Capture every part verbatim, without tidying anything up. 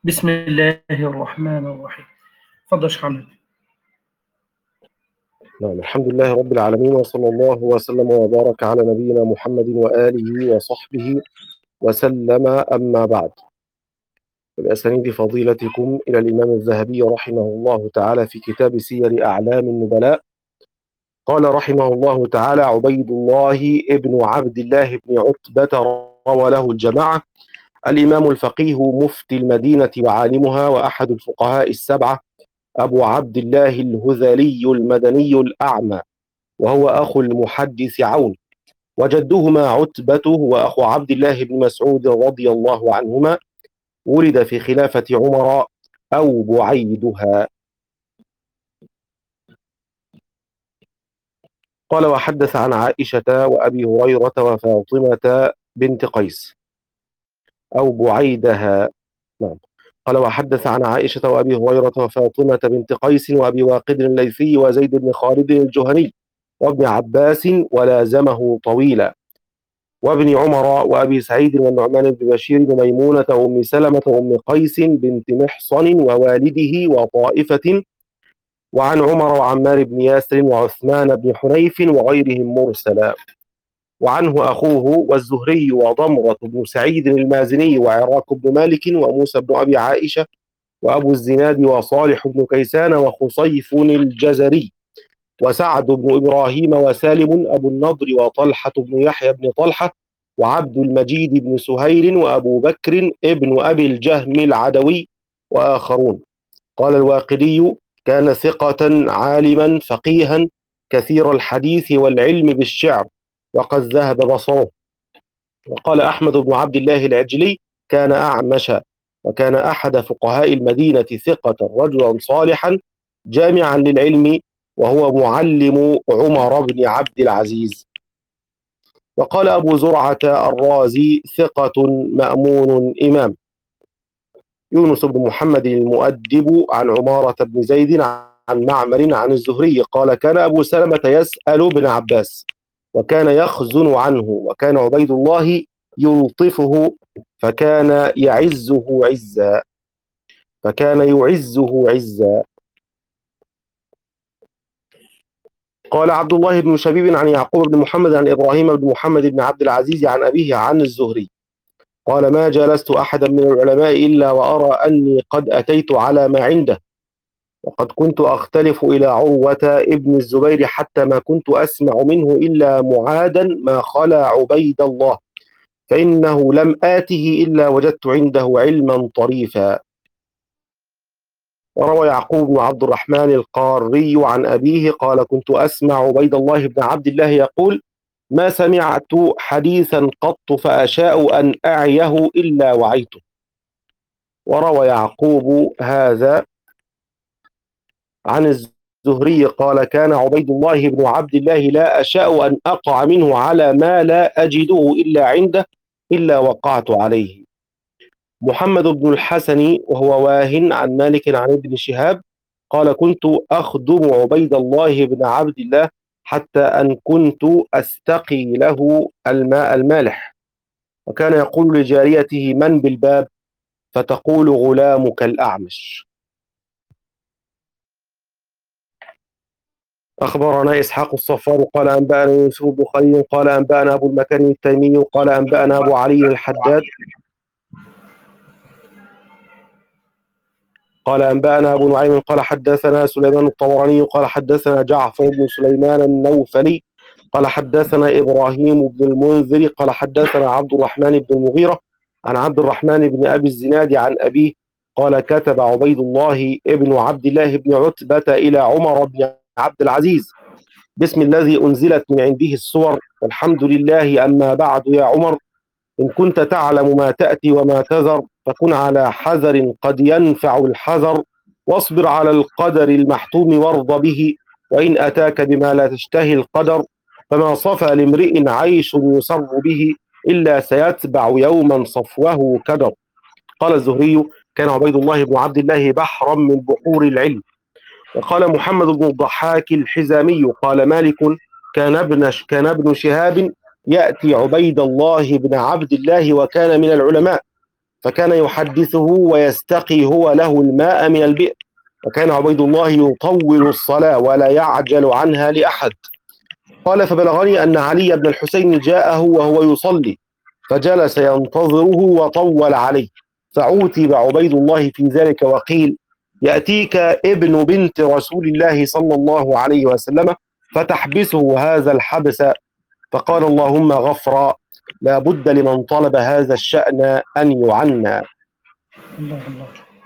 بسم الله الرحمن الرحيم. اتفضل يا شيخ محمد. نعم، الحمد لله رب العالمين، وصلى الله وسلم وبارك على نبينا محمد وآله وصحبه وسلم. أما بعد، بأسانيد فضيلتكم إلى الإمام الذهبي رحمه الله تعالى في كتاب سير أعلام النبلاء. قال رحمه الله تعالى: عبيد الله ابن عبد الله بن عتبة روى له الجماعة، الإمام الفقيه مفتي المدينة وعالمها وأحد الفقهاء السبعة، أبو عبد الله الهذلي المدني الأعمى، وهو أخو المحدث عون، وجدهما عتبة وأخو عبد الله بن مسعود رضي الله عنهما، ولد في خلافة عمر أو بعيدها. قال: وحدث عن عائشة وأبي هريرة وفاطمة بنت قيس أو بعيدها. نعم. قال: وحدث عن عائشة وأبي هريرة وفاطمة بنت قيس وأبي واقد الليثي وزيد بن خالد الجهني وابن عباس ولازمه طويلا، وابن عمر وأبي سعيد والنعمان بن بشير وميمونة وأم سلمة وأم قيس بنت محصن ووالده وطائفة، وعن عمر وعمار بن ياسر وعثمان بن حنيف وغيرهم مرسلا، وعنه أخوه والزهري وضمرة بن سعيد المازني وعراك بن مالك وموسى بن أبي عائشة وأبو الزناد وصالح بن كيسان وخصيف الجزري وسعد بن إبراهيم وسالم أبو النضر وطلحة بن يحيى بن طلحة وعبد المجيد بن سهيل وأبو بكر ابن أبي الجهم العدوي وآخرون. قال الواقدي: كان ثقة عالما فقيها كثير الحديث والعلم بالشعر، وقد ذهب بصره. وقال أحمد بن عبد الله العجلي: كان أعمش، وكان أحد فقهاء المدينة ثقة رجلا صالحا جامعا للعلم، وهو معلم عمر بن عبد العزيز. وقال أبو زرعة الرازي: ثقة مأمون إمام. يونس بن محمد المؤدب عن عمارة بن زيد عن معمر عن الزهري قال: كان أبو سلمة يسأل ابن عباس وكان يخزن عنه، وكان عبيد الله يلطفه فكان يعزه عزا فكان يعزه عزا. قال عبد الله بن شبيب عن يعقوب بن محمد عن إبراهيم بن محمد بن عبد العزيز عن أبيه عن الزهري قال: ما جلست أحدا من العلماء إلا وأرى أني قد أتيت على ما عنده، وقد كنت أختلف إلى عروة ابن الزبير حتى ما كنت أسمع منه إلا معادا ما خلا عبيد الله، فإنه لم آته إلا وجدت عنده علما طريفا. وروى يعقوب بن عبد الرحمن القاري عن أبيه قال: كنت أسمع عبيد الله بن عبد الله يقول: ما سمعت حديثا قط فأشاء أن أعيه إلا وعيته. وروى يعقوب هذا عن الزهري قال: كان عبيد الله بن عبد الله لا أشاء أن أقع منه على ما لا أجده إلا عنده إلا وقعت عليه. محمد بن الحسن وهو واهن عن مالك عن ابن شهاب قال: كنت أخدم عبيد الله بن عبد الله حتى أن كنت أستقي له الماء المالح، وكان يقول لجاريته: من بالباب؟ فتقول: غلامك الأعمش. أخبرنا إسحاق الصفار قال: أنبأنا يوسف بن خليل قال: أنبأنا أبو المكارم التيمي قال: أنبأنا أبو علي الحداد قال: أنبأنا أبو نعيم قال: حدثنا سليمان الطبراني قال: حدثنا جعفر بن سليمان النوفلي قال: حدثنا إبراهيم بن المنذر قال: حدثنا عبد الرحمن بن المغيرة عن عبد الرحمن بن أبي الزناد عن أبيه قال: كتب عبيد الله ابن عبد الله بن عتبة إلى عمر بن عبد العزيز باسم الذي أنزلت من عنده الصور: والحمد لله، أما بعد يا عمر، إن كنت تعلم ما تأتي وما تذر فكن على حذر قد ينفع الحذر، واصبر على القدر المحتوم وارض به، وإن أتاك بما لا تشتهي القدر فما صفى لامرئ عيش يسر به إلا سيتبع يوما صفوه كدر. قال الزهري: كان عبيد الله بن عبد الله بحرا من بحور العلم. وقال محمد بن الضحاك الحزامي قال مالك: كان ابن كان ابن شهاب يأتي عبيد الله بن عبد الله وكان من العلماء، فكان يحدثه ويستقي هو له الماء من البئر، وكان عبيد الله يطول الصلاة ولا يعجل عنها لأحد. قال فبلغني أن علي بن الحسين جاءه وهو يصلي فجلس ينتظره وطول عليه، فعوتب عبيد الله في ذلك وقيل يأتيك ابن بنت رسول الله صلى الله عليه وسلم فتحبسه هذا الحبس، فقال اللهم غفرا، لا بد لمن طلب هذا الشأن أن يعنى. الله الله.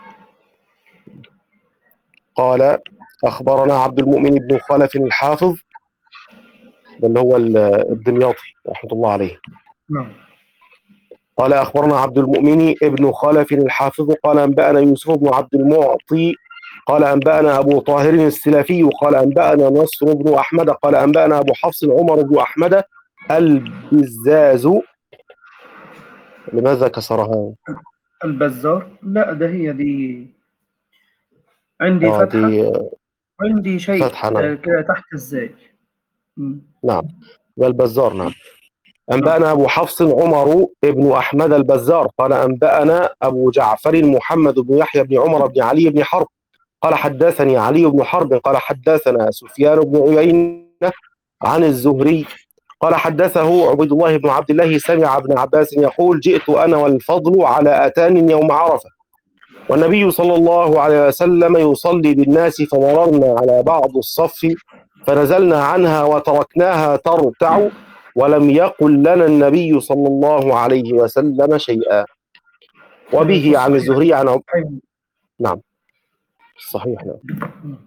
قال أخبرنا عبد المؤمن بن خلف الحافظ، ده اللي هو الدمياطي رحمة الله عليه. نعم. قال أخبرنا عبد المؤمن ابن خلف الحافظ قال أنبأنا يوسف بن عبد المعطي قال أنبأنا أبو طاهر السلفي قال أنبأنا نصر بن أحمد قال أنبأنا أبو حفص عمر بن أحمد البزاز. لماذا كسرها؟ البزار؟ لا، ده هي دي عندي آه فتحة، دي عندي شيء فتحة. نعم كده تحت الزاي. نعم، البزار. نعم. نعم. أنبأنا أبو حفص عمر بن أحمد البزار قال أنبأنا أبو جعفر محمد بن يحيى بن عمر بن علي بن حرب قال حدثني علي بن حرب قال حدثنا سفيان بن عيينة عن الزهري قال حدثه عبيد الله بن عبد الله سمع ابن عباس يقول جئت أنا والفضل على أتان يوم عرفة والنبي صلى الله عليه وسلم يصلي بالناس فمررنا على بعض الصف فنزلنا عنها وتركناها ترتع ولم يقل لنا النبي صلى الله عليه وسلم شيئا. وبه عن الزهري عن عب... نعم صحيح. نعم.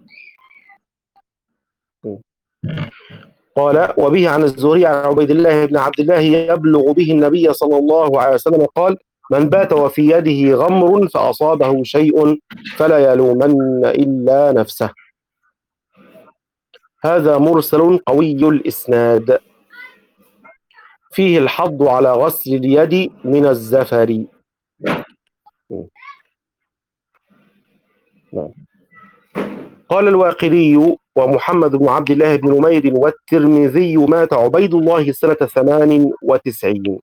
قال وبه عن الزهري عن عبيد الله بن عبد الله يبلغ به النبي صلى الله عليه وسلم قال من بات وفي يده غمر فأصابه شيء فلا يلومن إلا نفسه. هذا مرسل قوي الإسناد فيه الحض على غسل اليد من الزفر. نعم. قال الواقدي ومحمد بن عبد الله بن نمير والترمذي مات عبيد الله سنة ثمان وتسعين.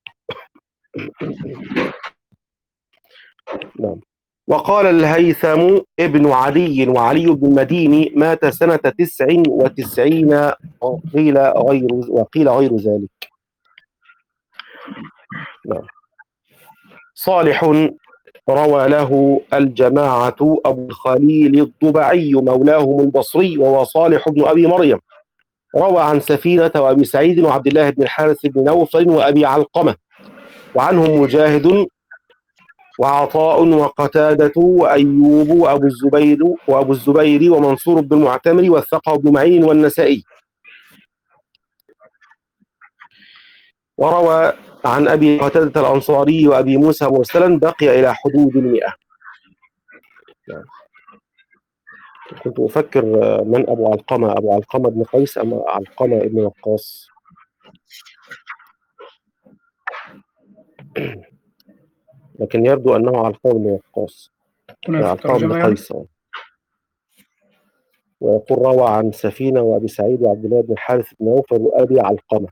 نعم. وقال الهيثم ابن علي وعلي بن المديني مات سنة تسع وتسعين وقيل غير وقيل غير ذلك. نعم. صالح روى له الجماعة أبو الخليل الضبعي مولاهم البصري وهو صالح بن أبي مريم روى عن سفينة وأبي سعيد وعبد الله بن الحارث بن نوفل وأبي علقمة وعنهم مجاهد وعطاء وقتادة وأيوب وأبو الزبير وأبو الزبير ومنصور بن المعتمر والثقة بن معين والنسائي. وروى عن أبي قتادة الأنصاري وأبي موسى مرسلا بقي إلى حدود المئة. كنت أفكر من أبو علقمة، أبو علقمة بن قيس أم علقمة بن وقاص؟ لكن يبدو أنه علقمة بن وقاص، علقمة بن قيس. ويقول روى عن سفينة وأبي سعيد وعبد الله بن الحارث بن نوفل وأبي علقمة،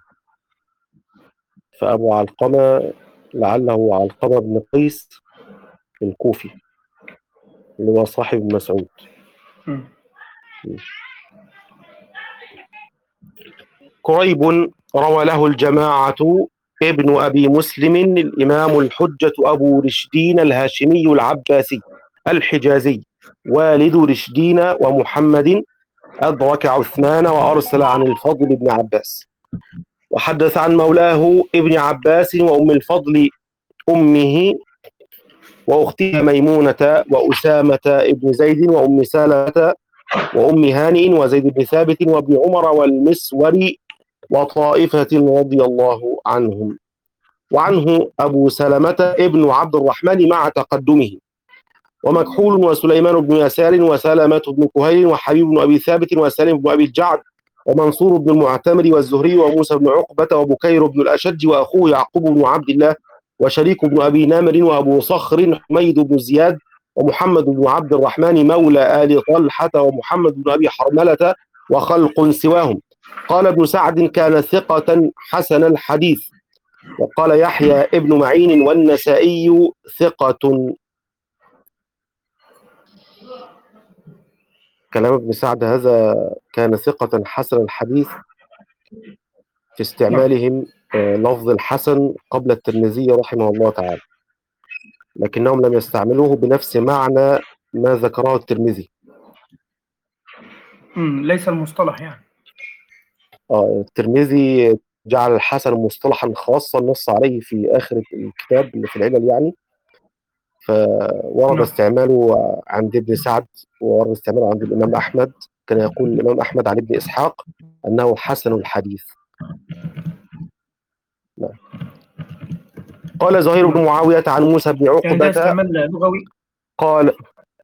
فأبو علقمة لعله علقمة بن قيس الكوفي اللي هو صاحب مسعود. كريب روى له الجماعة ابن أبي مسلم الإمام الحجة أبو رشدين الهاشمي العباسي الحجازي والد رشدين ومحمد أدرك عثمان وأرسل عن الفضل بن عباس. وحدث عن مولاه ابن عباس وأم الفضل أمه وأختها ميمونة وأسامة ابن زيد وأم سالمة وأم هانئ وزيد بن ثابت وابن عمر والمسور وطائفة رضي الله عنهم. وعنه أبو سلمة ابن عبد الرحمن مع تقدمه ومكحول وسليمان بن يسار وسلمة بن كهيل وحبيب بن أبي ثابت وسالم بن أبي الجعد ومنصور بن المعتمر والزهري وموسى بن عقبة وبكير بن الأشج وأخوه يعقوب بن عبد الله وشريك بن أبي نامر وأبو صخر حميد بن زياد ومحمد بن عبد الرحمن مولى آل طلحة ومحمد بن أبي حرملة وخلق سواهم. قال ابن سعد كان ثقة حسن الحديث وقال يحيى ابن معين والنسائي ثقة. كلام ابن سعد هذا كان ثقة حسن الحديث في نعم. استعمالهم آه، لفظ الحسن قبل الترمذي رحمه الله تعالى، لكنهم لم يستعملوه بنفس معنى ما ذكره الترمذي. مم. ليس المصطلح يعني. آه، الترمذي جعل الحسن مصطلحا خاصا نص عليه في آخر الكتاب اللي في العلل يعني، فورد نعم. استعماله عند ابن سعد وورد استعماله عند الإمام أحمد. كان يقول الإمام أحمد عن ابن إسحاق أنه حسن الحديث. نعم. قال زهير بن نعم. معاوية عن موسى بن يعني ده عقبة استعمال لغوي. قال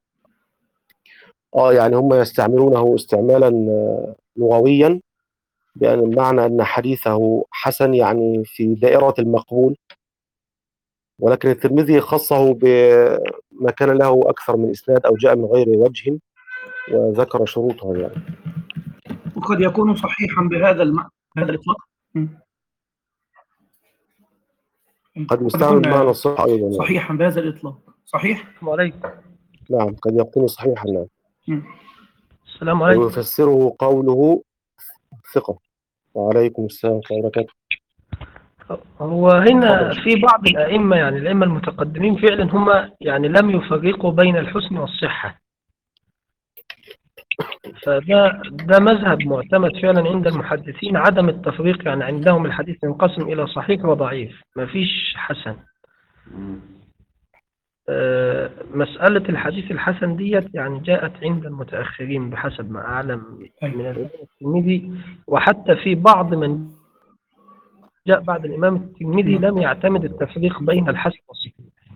آه يعني هم يستعملونه استعمالا آه، لغويا، بأن المعنى أن حديثه حسن يعني في دائرة المقبول، ولكن الترمذي خصه بما كان له أكثر من إسناد أو جاء من غير وجه وذكر شروطه يعني. وقد يكون صحيحا بهذا المعنى، بهذا الإطلاق. مم. قد قد يستعمل يكون بمعنى الصحة أيضا يعني. صحيحا بهذا الإطلاق. صحيح. السلام عليكم. نعم قد يكون صحيحا نعم. مم. السلام عليكم. ويفسره قوله ثقة. وعليكم السلام ورحمة الله وبركاته. هو هنا في بعض الأئمة يعني الأئمة المتقدمين فعلا هم يعني لم يفرقوا بين الحسن والصحة، فده ده مذهب معتمد فعلا عند المحدثين، عدم التفريق. يعني عندهم الحديث ينقسم إلى صحيح وضعيف، ما فيش حسن. آه، مسألة الحديث الحسن ديت يعني جاءت عند المتأخرين بحسب ما أعلم من الإمام الترمذي، وحتى في بعض من جاء بعد الإمام الترمذي لم يعتمد التفريق بين الحسن والصحيح.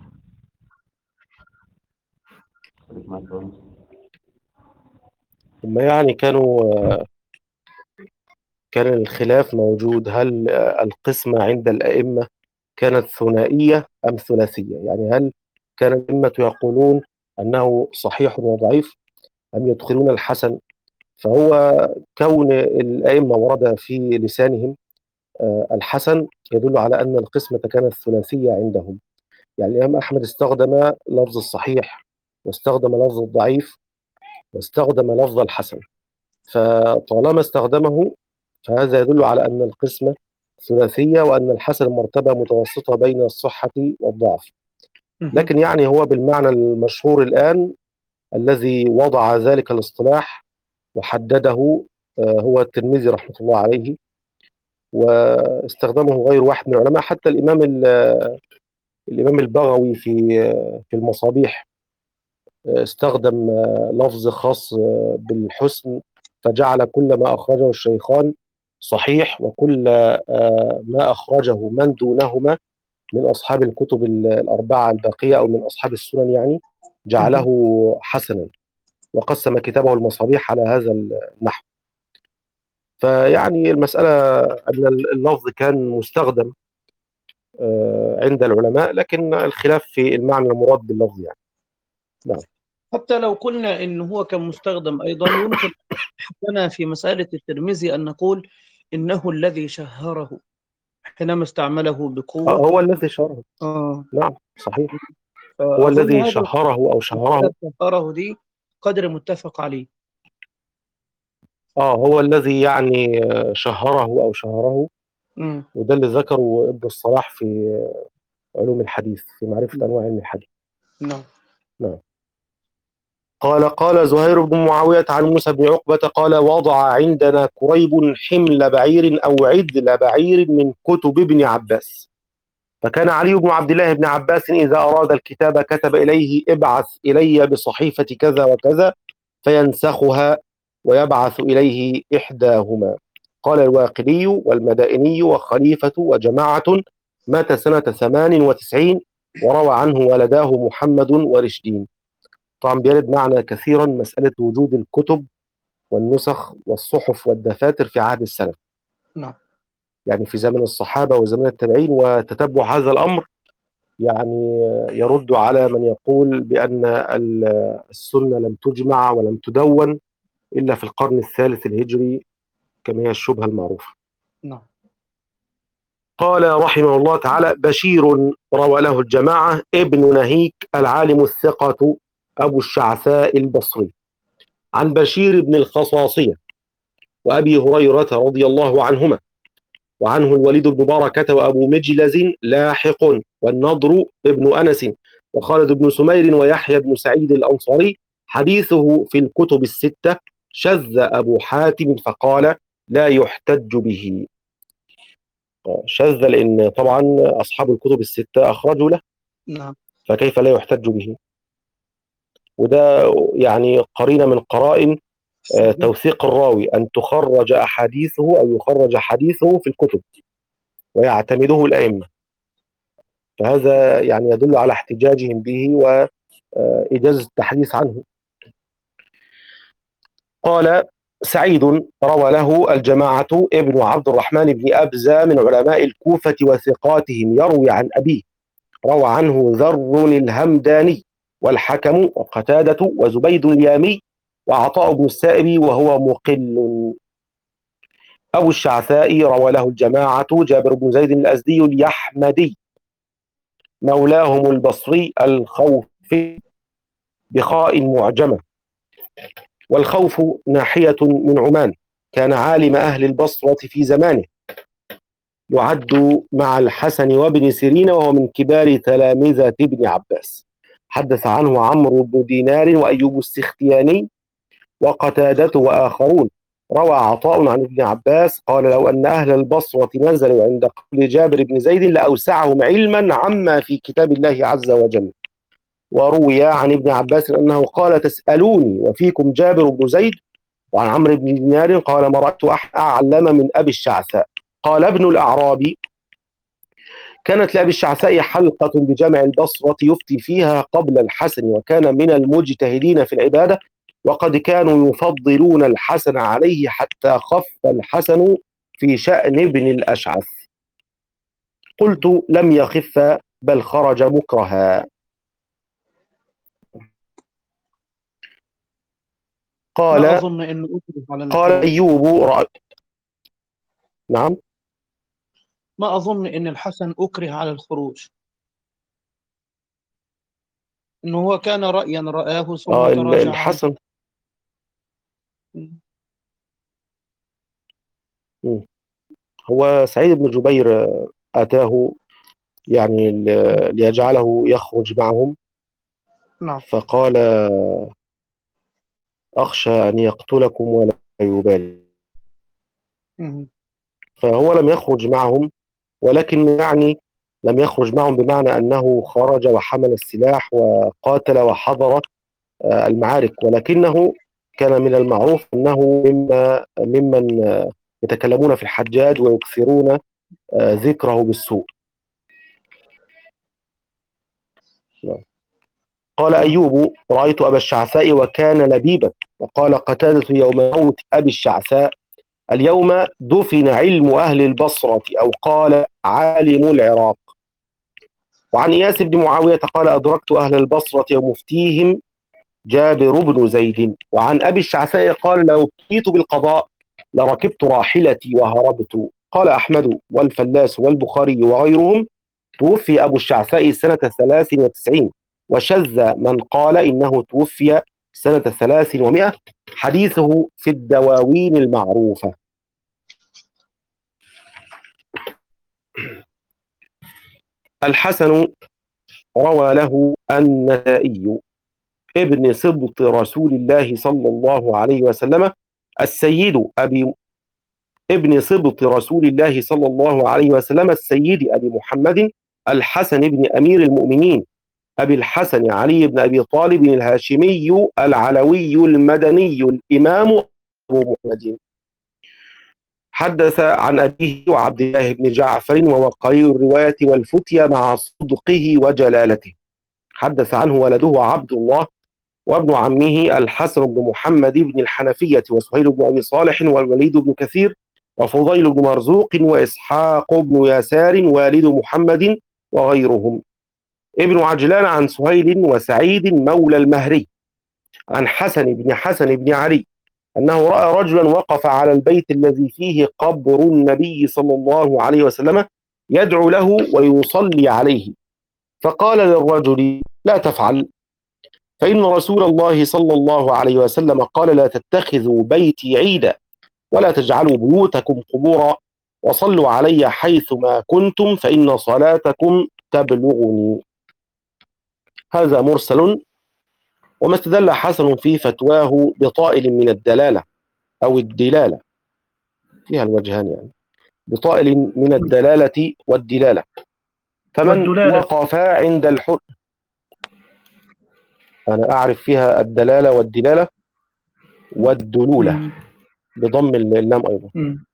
ثم يعني كانوا كان الخلاف موجود، هل القسمة عند الأئمة كانت ثنائية أم ثلاثية؟ يعني هل كان الأئمة يقولون أنه صحيح وضعيف أم يدخلون الحسن؟ فهو كون الأئمة ورد في لسانهم الحسن يدل على أن القسمة كانت ثلاثية عندهم. يعني الإمام أحمد استخدم لفظ الصحيح واستخدم لفظ الضعيف واستخدم لفظ الحسن، فطالما استخدمه فهذا يدل على أن القسمة ثلاثية وأن الحسن مرتبة متوسطة بين الصحة والضعف. لكن يعني هو بالمعنى المشهور الآن الذي وضع ذلك الاصطلاح وحدده هو الترمذي رحمة الله عليه، واستخدمه غير واحد من العلماء، حتى الإمام الإمام البغوي في في المصابيح استخدم لفظ خاص بالحسن، فجعل كل ما أخرجه الشيخان صحيح، وكل ما أخرجه من دونهما من أصحاب الكتب الأربعة الباقية أو من أصحاب السنن يعني جعله حسنا، وقسم كتابه المصابيح على هذا النحو. فيعني المسألة أن اللفظ كان مستخدم عند العلماء، لكن الخلاف في المعنى المراد باللفظ يعني. نعم. حتى لو قلنا إنه هو كان مستخدم أيضا، يمكن لنا في مسألة الترمذي أن نقول إنه الذي شهره حينما استعمله بقوة. هو الذي شهره. آه. نعم صحيح. هو الذي شهره أو شهره. شهره دي قدر متفق عليه. آه هو الذي يعني شهره أو شهره. م. وده اللي ذكره ابن الصلاح في علوم الحديث، في معرفة م. أنواع علم الحديث. نعم. نعم. قال قال زهير بن معاوية عن موسى بن عقبة قال وضع عندنا كريب حمل بعير أو عدل بعير من كتب ابن عباس، فكان علي بن عبد الله بن عباس إذا أراد الكتاب كتب إليه ابعث إلي بصحيفة كذا وكذا فينسخها ويبعث إليه إحداهما. قال الواقدي والمدائني وخليفة وجماعة مات سنة ثمان وتسعين، وروى عنه ولداه محمد ورشدين. طبعا بيرد معنا كثيرا مسألة وجود الكتب والنسخ والصحف والدفاتر في عهد السلف. نعم. يعني في زمن الصحابة وزمن التابعين، وتتبع هذا الأمر يعني يرد على من يقول بأن السنة لم تجمع ولم تدون إلا في القرن الثالث الهجري كما هي الشبهة المعروفة. نعم. قال رحمه الله تعالى: بشير روى له الجماعة ابن نهيك العالم الثقة أبو الشعثاء البصري، عن بشير بن الخصاصية وأبي هريرة رضي الله عنهما، وعنه الوليد بن بركة وأبو مجلز لاحق، والنضر ابن أنس، وخالد بن سمير، ويحيى بن سعيد الأنصاري. حديثه في الكتب الستة. شذ أبو حاتم فقال: لا يحتج به. شذ لأن طبعا أصحاب الكتب الستة أخرجوا له، نعم. فكيف لا يحتج به؟ وده يعني قرينة من قرائن آه، توثيق الراوي، أن تخرج أحاديثه أو يخرج حديثه في الكتب ويعتمده الأئمة، فهذا يعني يدل على احتجاجهم به وإجازة التحديث عنه. قال: سعيد روى له الجماعة ابن عبد الرحمن بن أبزة من علماء الكوفة وثقاتهم، يروي عن أبيه. روى عنه ذر الهمداني والحكم وقتادة وزبيد اليامي وعطاء بن السائب وهو مقل. أبو الشعثاء روى له الجماعة جابر بن زيد الأزدي اليحمدي مولاهم البصري الخوفي بخاء معجمة، والخوف ناحية من عمان، كان عالم أهل البصرة في زمانه، يعد مع الحسن وابن سيرين، وهو من كبار تلامذة ابن عباس. حدث عنه عمرو بن دينار وأيوب السختياني وقتادة وآخرون. روى عطاء عن ابن عباس قال: لو أن أهل البصرة نزلوا عند قول جابر بن زيد لأوسعهم علما عما في كتاب الله عز وجل. وروي عن ابن عباس أنه قال: تسألوني وفيكم جابر بن زيد. وعن عمرو بن دينار قال: ما رأيت أحد أعلم من أبي الشعثاء. قال ابن الأعرابي: كانت لأبي الشعثاء حلقة بجامع البصرة يفتي فيها قبل الحسن، وكان من المجتهدين في العبادة، وقد كانوا يفضلون الحسن عليه حتى خف الحسن في شأن ابن الأشعث. قلت: لم يخف بل خرج مكرها. قال ما أظن أنه أكره على قال الخروج. أيوب رأي. نعم. ما أظن أن الحسن أكره على الخروج، أنه هو كان رأيا رآه ثم آه تراجع عنه. الحسن م. م. هو سعيد بن جبير آه، أتاه يعني ل- ليجعله يخرج معهم، نعم. فقال: أخشى أن يقتلكم ولا يبالي. م. فهو لم يخرج معهم، ولكن يعني لم يخرج معهم بمعنى أنه خرج وحمل السلاح وقاتل وحضر آه، المعارك، ولكنه كان من المعروف أنه مما ممن آه، يتكلمون في الحجاج ويكثرون آه، ذكره بالسوء. قال أيوب: رأيت أبا الشعثاء وكان لبيبا. وقال قتادة: يوم موت أبي الشعثاء اليوم دفن علم أهل البصرة، أو قال عالم العراق. وعن إياس بن معاوية قال: أدركت أهل البصرة ومفتيهم جابر بن زيد. وعن أبي الشعثاء قال: لو ابتليت بالقضاء لركبت راحلتي وهربت. قال أحمد والفلاس والبخاري وغيرهم: توفي أبو الشعثاء سنة ثلاث وتسعين، وشذ من قال إنه توفي سنة ثلاث ومائة. حديثه في الدواوين المعروفة. الحسن روى له النسائي ابن سبط رسول الله صلى الله عليه وسلم السيد أبي ابن سبط رسول الله صلى الله عليه وسلم السيد أبي محمد الحسن بن أمير المؤمنين أبي الحسن علي بن أبي طالب الهاشمي العلوي المدني الإمام أبو محمد. حدث عن أبيه وعبد الله بن جعفر ووقير الرواية والفتية مع صدقه وجلالته. حدث عنه ولده عبد الله وابن عمه الحسن بن محمد بن الحنفية وسهيل بن أبي صالح والوليد بن كثير وفضيل بن مرزوق وإسحاق بن يسار والد محمد وغيرهم. ابن عجلان عن سهيل وسعيد مولى المهري عن حسن بن حسن بن علي أنه رأى رجلا وقف على البيت الذي فيه قبر النبي صلى الله عليه وسلم يدعو له ويصلي عليه، فقال للرجل: لا تفعل، فإن رسول الله صلى الله عليه وسلم قال: لا تتخذوا بيتي عيدا ولا تجعلوا بيوتكم قبورا وصلوا علي حيثما كنتم فإن صلاتكم تبلغني. هذا مرسل، وما استدل حسن في فتواه بطائل من الدلالة أو الدلالة، فيها الوجهان يعني، بطائل من الدلالة والدلالة. فمن والدلالة. وقف عند الحد، أنا أعرف فيها الدلالة والدلالة والدلولة مم. بضم اللام أيضا. مم.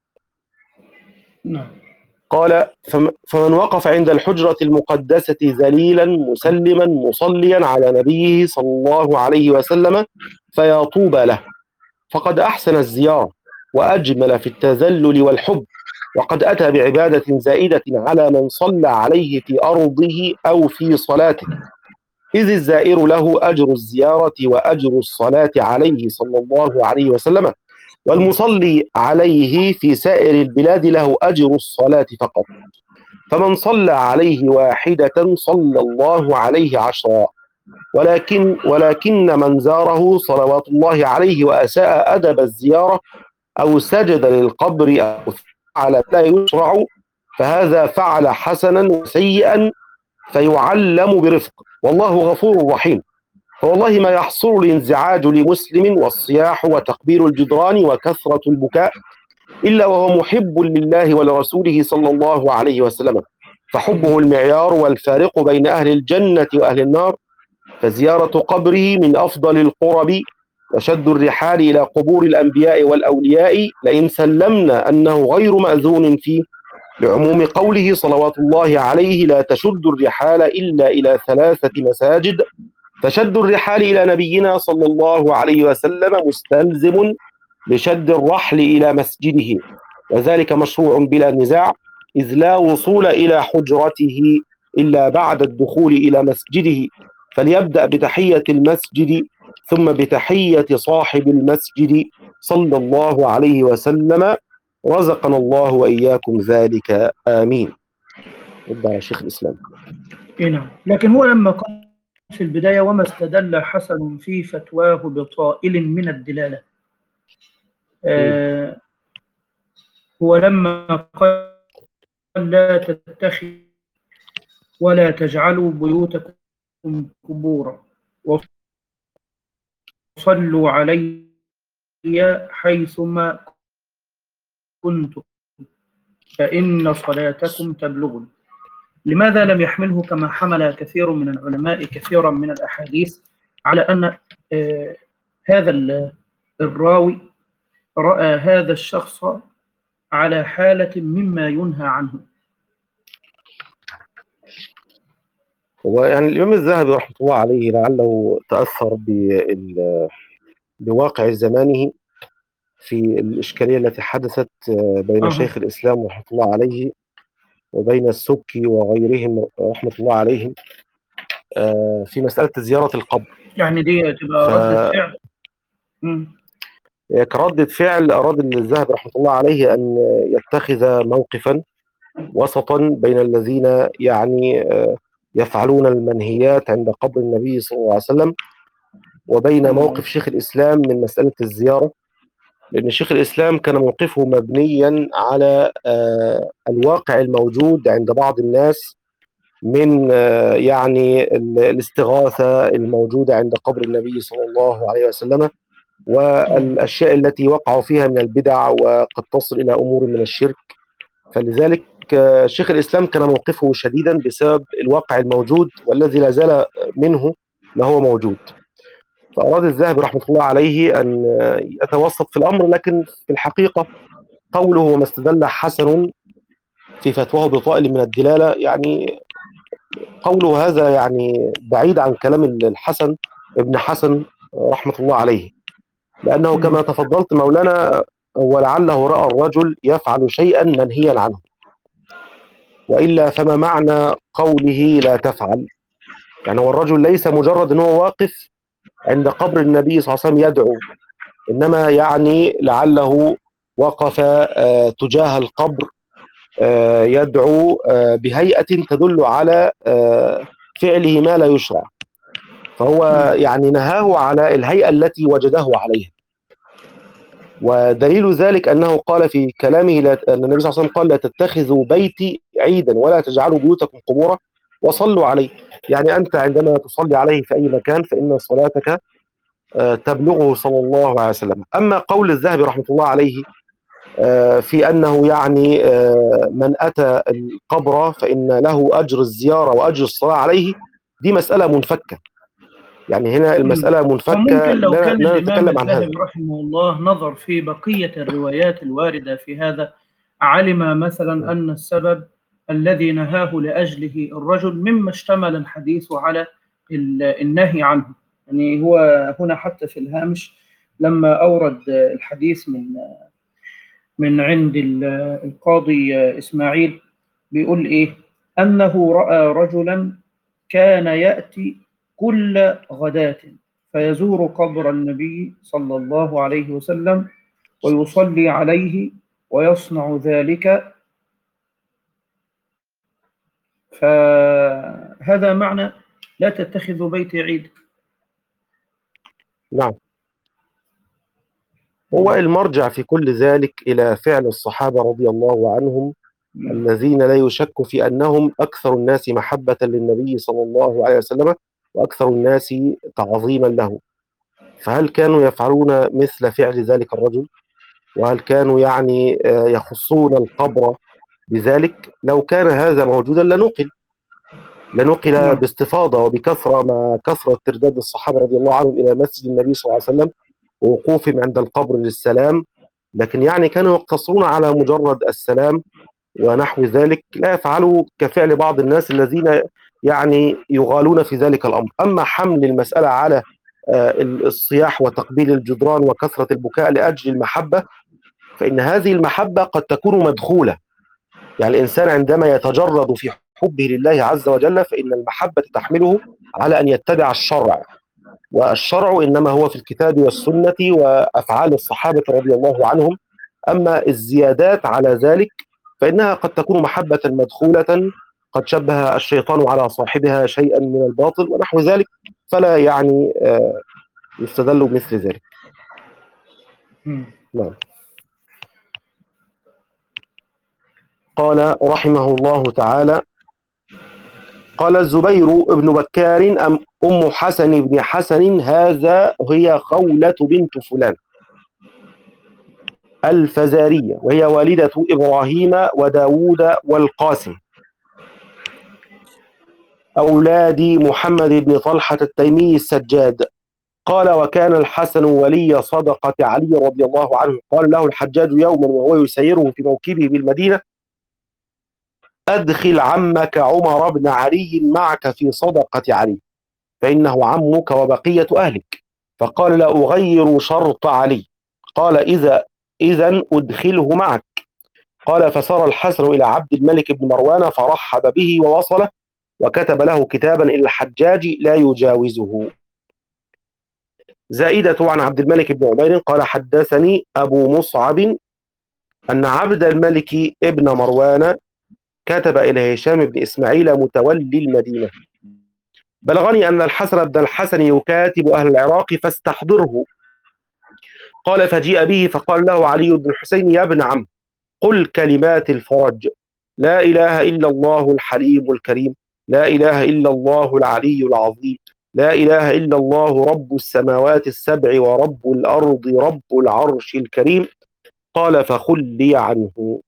نعم. قال: فم- فمن وقف عند الحجرة المقدسة ذليلا مسلما مصليا على نبيه صلى الله عليه وسلم فيا طوبى له، فقد أحسن الزيارة وأجمل في التذلل والحب، وقد أتى بعبادة زائدة على من صلى عليه في أرضه أو في صلاته، إذ الزائر له أجر الزيارة وأجر الصلاة عليه صلى الله عليه وسلم، والمصلي عليه في سائر البلاد له أجر الصلاة فقط. فمن صلى عليه واحدة صلى الله عليه عشرا، ولكن ولكن من زاره صلوات الله عليه وأساء أدب الزيارة أو سجد للقبر أو فعل لا يشرع فهذا فعل حسنا وسيئا فيعلم برفق، والله غفور رحيم. فوالله ما يحصل الانزعاج لمسلم والصياح وتقبيل الجدران وكثرة البكاء إلا وهو محب لله ولرسوله صلى الله عليه وسلم، فحبه المعيار والفارق بين أهل الجنة وأهل النار. فزيارة قبره من أفضل القرب، وشد الرحال إلى قبور الأنبياء والأولياء لئن سلمنا أنه غير مأذون فيه، لعموم قوله صلوات الله عليه: لا تشد الرحال إلا إلى ثلاثة مساجد، فشد الرحال إلى نبينا صلى الله عليه وسلم مستلزم لشد الرحل إلى مسجده، وذلك مشروع بلا نزاع، إذ لا وصول إلى حجرته إلا بعد الدخول إلى مسجده، فليبدأ بتحية المسجد ثم بتحية صاحب المسجد صلى الله عليه وسلم، رزقنا الله وإياكم ذلك، آمين. ابدأ يا شيخ الإسلام. إيه نعم. لكن هو لما قال في البداية: وما استدل حسن في فتواه بطائل من الدلالة، آه هو لما قال: لا تتخذ ولا تجعلوا بيوتكم قبورا وصلوا علي حيثما كنتم فإن صلاتكم تبلغني، لماذا لم يحمله كما حمل كثير من العلماء كثيرا من الأحاديث على أن آه هذا الراوي رأى هذا الشخص على حالة مما ينهى عنه؟ ويعني الإمام الذهبي رحمة الله عليه لعله تأثر بواقع زمانه في الإشكالية التي حدثت بين أه. شيخ الإسلام رحمة الله عليه وبين السبكي وغيرهم رحمة الله عليهم في مسألة زيارة القبر. يعني دي تبقى ف... ردة فعل. مم. كردة فعل أراد الذهبي رحمة الله عليه أن يتخذ موقفا وسطا بين الذين يعني يفعلون المنهيات عند قبر النبي صلى الله عليه وسلم وبين موقف شيخ الإسلام من مسألة الزيارة، لأن شيخ الإسلام كان موقفه مبنيا على الواقع الموجود عند بعض الناس من يعني الاستغاثة الموجودة عند قبر النبي صلى الله عليه وسلم والأشياء التي وقعوا فيها من البدع وقد تصل إلى أمور من الشرك. فلذلك شيخ الإسلام كان موقفه شديدا بسبب الواقع الموجود والذي لا زال منه ما هو موجود. فأراد الذهبي رحمة الله عليه أن يتوسط في الأمر، لكن في الحقيقة قوله وما استدل حسن في فتواه بطائل من الدلالة، يعني قوله هذا يعني بعيد عن كلام الحسن ابن حسن رحمة الله عليه، لأنه كما تفضلت مولانا ولعله رأى الرجل يفعل شيئا منهيا عنه، وإلا فما معنى قوله لا تفعل؟ يعني هو الرجل ليس مجرد أنه واقف عند قبر النبي صلى الله عليه وسلم يدعو، إنما يعني لعله وقف تجاه القبر آه، يدعو آه، بهيئة تدل على آه، فعله ما لا يشرع، فهو يعني نهاه على الهيئة التي وجده عليها. ودليل ذلك أنه قال في كلامه لا- أن النبي صلى الله عليه وسلم قال لا تتخذوا بيتي عيدا ولا تجعلوا بيوتكم قبورا وصلوا عليه. يعني أنت عندما تصلي عليه في أي مكان فإن صلاتك آه، تبلغه صلى الله عليه وسلم. أما قول الذهبي رحمة الله عليه آه، في أنه يعني آه، من أتى القبر فإن له أجر الزيارة وأجر الصلاة عليه، دي مسألة منفكة. يعني هنا المسألة منفكة، وممكن لو لا كان لا الإمام نتكلم عن هذا. الذهبي رحمه الله نظر في بقية الروايات الواردة في هذا، علم مثلا أن السبب الذي نهاه لأجله الرجل مما اشتمل الحديث على ال- النهي عنه. يعني هو هنا حتى في الهامش لما أورد الحديث من من عند ال- القاضي إسماعيل بيقول إيه؟ أنه رأى رجلا كان يأتي كل غداة فيزور قبر النبي صلى الله عليه وسلم ويصلي عليه ويصنع ذلك. فهذا معنى لا تتخذوا بيتي عيد. نعم، هو المرجع في كل ذلك إلى فعل الصحابة رضي الله عنهم الذين لا يشك في أنهم أكثر الناس محبة للنبي صلى الله عليه وسلم وأكثر الناس تعظيما له. فهل كانوا يفعلون مثل فعل ذلك الرجل؟ وهل كانوا يعني آه، يخصون القبر بذلك؟ لو كان هذا موجودا لنقل لنقل نعم. باستفاضة وبكثرة، مع كثرة ترداد الصحابة رضي الله عنهم إلى مسجد النبي صلى الله عليه وسلم ووقوفهم عند القبر للسلام. لكن يعني كانوا يقتصرون على مجرد السلام ونحو ذلك، لا يفعلوا كفعل بعض الناس الذين يعني يغالون في ذلك الأمر. أما حمل المسألة على آه، الصياح وتقبيل الجدران وكثرة البكاء لأجل المحبة، فإن هذه المحبة قد تكون مدخولة. يعني الإنسان عندما يتجرد في حبه لله عز وجل فإن المحبة تحمله على أن يتبع الشرع، والشرع إنما هو في الكتاب والسنة وأفعال الصحابة رضي الله عنهم. أما الزيادات على ذلك فإنها قد تكون محبة مدخولة قد شبه الشيطان على صاحبها شيئا من الباطل ونحو ذلك، فلا يعني آه، يستدل بمثل ذلك. نعم. قال رحمه الله تعالى: قال الزبير بن بكار أم أم حسن بن حسن هذا هي خولة بنت فلان الفزارية، وهي والدة إبراهيم وداود والقاسم أولاد محمد بن طلحة التيمي السجاد. قال: وكان الحسن ولي صدقة علي رضي الله عنه. قال له الحجاج يوما وهو يسيره في موكبه بالمدينة: أدخل عمك عمر بن علي معك في صدقة علي فإنه عمك وبقية أهلك. فقال: لا أغير شرط علي. قال: إذا إذن أدخله معك. قال: فسار الحسن إلى عبد الملك بن مروان فرحب به ووصله وكتب له كتابا إلى الحجاج لا يجاوزه. زائدة عن عبد الملك بن عمير قال: حدثني أبو مصعب أن عبد الملك ابن مروان كتب إلى هشام بن إسماعيل متولي المدينة: بلغني أن الحسن بن الحسن يكاتب أهل العراق فاستحضره. قال: فجيء به فقال له علي بن الحسين: يا ابن عم، قل كلمات الفرج: لا إله إلا الله الحليم الكريم، لا إله إلا الله العلي العظيم، لا إله إلا الله رب السماوات السبع ورب الأرض رب العرش الكريم. قال: فخل لي عنه.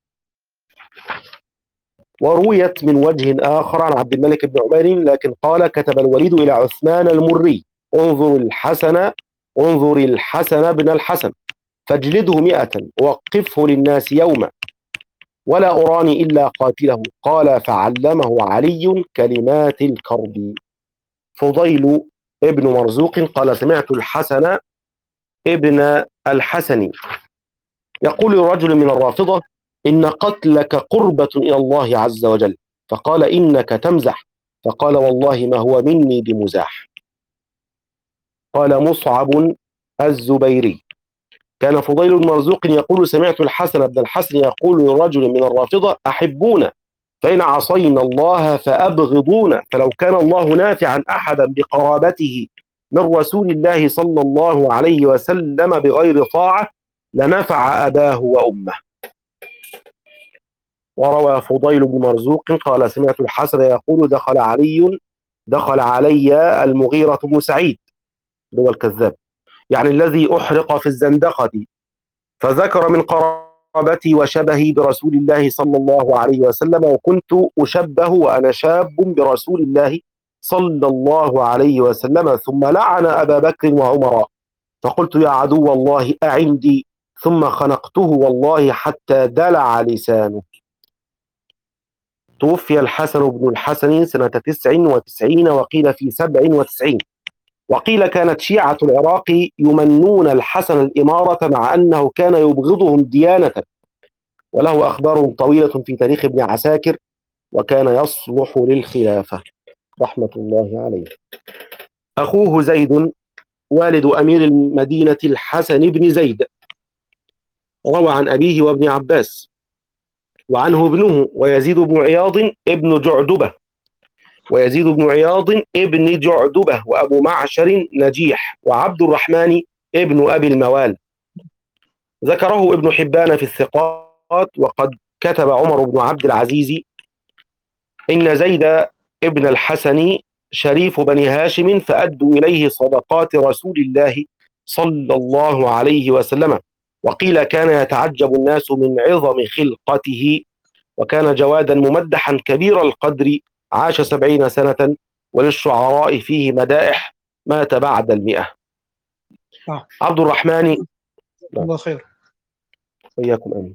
ورويت من وجه آخر عن عبد الملك بن عمير لكن قال: كتب الوليد إلى عثمان المري: انظر الحسن انظر الحسن بن الحسن فاجلده مئة ووقفه للناس يوما ولا أراني إلا قاتله. قال: فعلمه علي كلمات الكرب. فضيل ابن مرزوق قال: سمعت الحسن ابن الحسن يقول لرجل من الرافضة: إن قتلك قربة إلى الله عز وجل. فقال: إنك تمزح. فقال: والله ما هو مني بمزاح. قال مصعب الزبيري: كان فضيل بن مرزوق يقول: سمعت الحسن بن الحسن يقول لرجل من الرافضة: أحبونا، فإن عصينا الله فأبغضونا. فلو كان الله نافعا أحدا بقرابته من رسول الله صلى الله عليه وسلم بغير طاعة لنفع أباه وأمه. وروى فضيل بن مرزوق قال: سمعت الحسن يقول: دخل علي دخل علي المغيرة بن سعيد، هو الكذاب، يعني الذي أحرق في الزندقة، فذكر من قرابتي وشبهي برسول الله صلى الله عليه وسلم، وكنت أشبه وأنا شاب برسول الله صلى الله عليه وسلم، ثم لعن أبا بكر وعمر، فقلت: يا عدو الله أعندي، ثم خنقته والله حتى دلع لسانه. توفي الحسن بن الحسن سنة تسع وتسعين، وقيل في سبع وتسعين، وقيل كانت شيعة العراق يمنون الحسن الإمارة مع أنه كان يبغضهم ديانة، وله أخبار طويلة في تاريخ ابن عساكر، وكان يصلح للخلافة رحمة الله عليه. أخوه زيد والد أمير المدينة الحسن بن زيد روى عن أبيه وابن عباس، وعنه ابنه ويزيد بن عياض ابن جعدبة ويزيد بن عياض ابن جعدبة وأبو معشر نجيح وعبد الرحمن ابن أبي الموال. ذكره ابن حبان في الثقات. وقد كتب عمر بن عبد العزيز: إن زيد ابن الحسن شريف بني هاشم، فأدوا إليه صدقات رسول الله صلى الله عليه وسلم. وقيل كان يتعجب الناس من عظم خلقته، وكان جوادا ممدحا كبير القدر، عاش سبعين سنة، وللشعراء فيه مدائح، مات بعد المئة. آه. عبد الرحمن. الله خير. وإياكم آمين.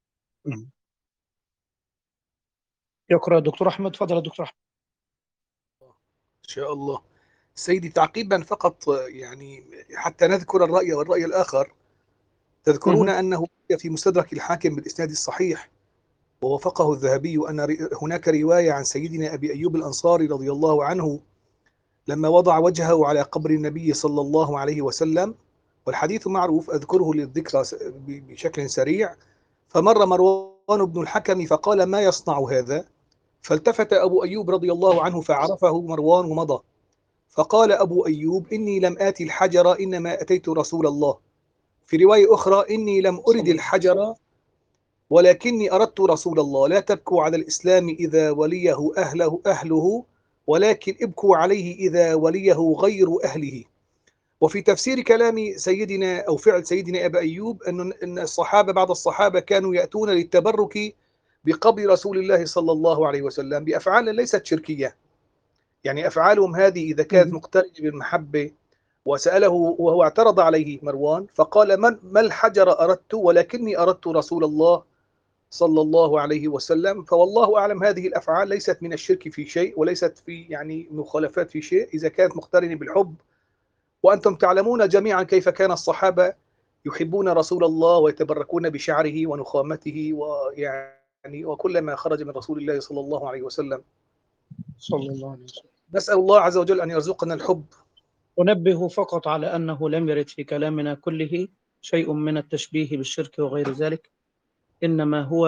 يقرأ دكتور أحمد. تفضل يا دكتور أحمد. إن شاء الله. سيدي، تعقيبا فقط يعني حتى نذكر الرأي والرأي الآخر. تذكرون مه. أنه في مستدرك الحاكم بالإسناد الصحيح ووافقه الذهبي أن هناك رواية عن سيدنا أبي أيوب الأنصاري رضي الله عنه لما وضع وجهه على قبر النبي صلى الله عليه وسلم، والحديث معروف، أذكره للذكرى بشكل سريع. فمر مروان بن الحكم فقال: ما يصنع هذا؟ فالتفت أبو أيوب رضي الله عنه فعرفه مروان ومضى. فقال أبو أيوب: إني لم آتي الحجر، إنما أتيت رسول الله. في رواية أخرى: إني لم أرد الحجر ولكني أردت رسول الله. لا تبكوا على الإسلام إذا وليه أهله أهله ولكن ابكوا عليه إذا وليه غير أهله. وفي تفسير كلام سيدنا أو فعل سيدنا أبا أيوب أن الصحابة بعض الصحابة كانوا يأتون للتبرك بقبر رسول الله صلى الله عليه وسلم بأفعال ليست شركية، يعني أفعالهم هذه إذا كانت مقترنة بالمحبة. وسأله وهو اعترض عليه مروان فقال: من ما الحجر أردت ولكني أردت رسول الله صلى الله عليه وسلم. فوالله أعلم هذه الأفعال ليست من الشرك في شيء، وليست في يعني مخالفات في شيء إذا كانت مقترنة بالحب. وأنتم تعلمون جميعا كيف كان الصحابة يحبون رسول الله ويتبركون بشعره ونخامته ويعني وكل ما خرج من رسول الله صلى الله عليه وسلم صلى الله عليه وسلم. نسأل الله عز وجل أن يرزقنا الحب. أنبه فقط على أنه لم يرد في كلامنا كله شيء من التشبيه بالشرك وغير ذلك، إنما هو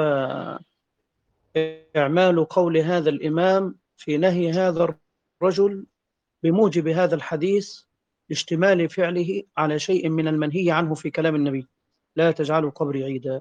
إعمال قول هذا الإمام في نهي هذا الرجل بموجب هذا الحديث لاشتمال فعله على شيء من المنهي عنه في كلام النبي: لا تجعلوا قبري عيدا.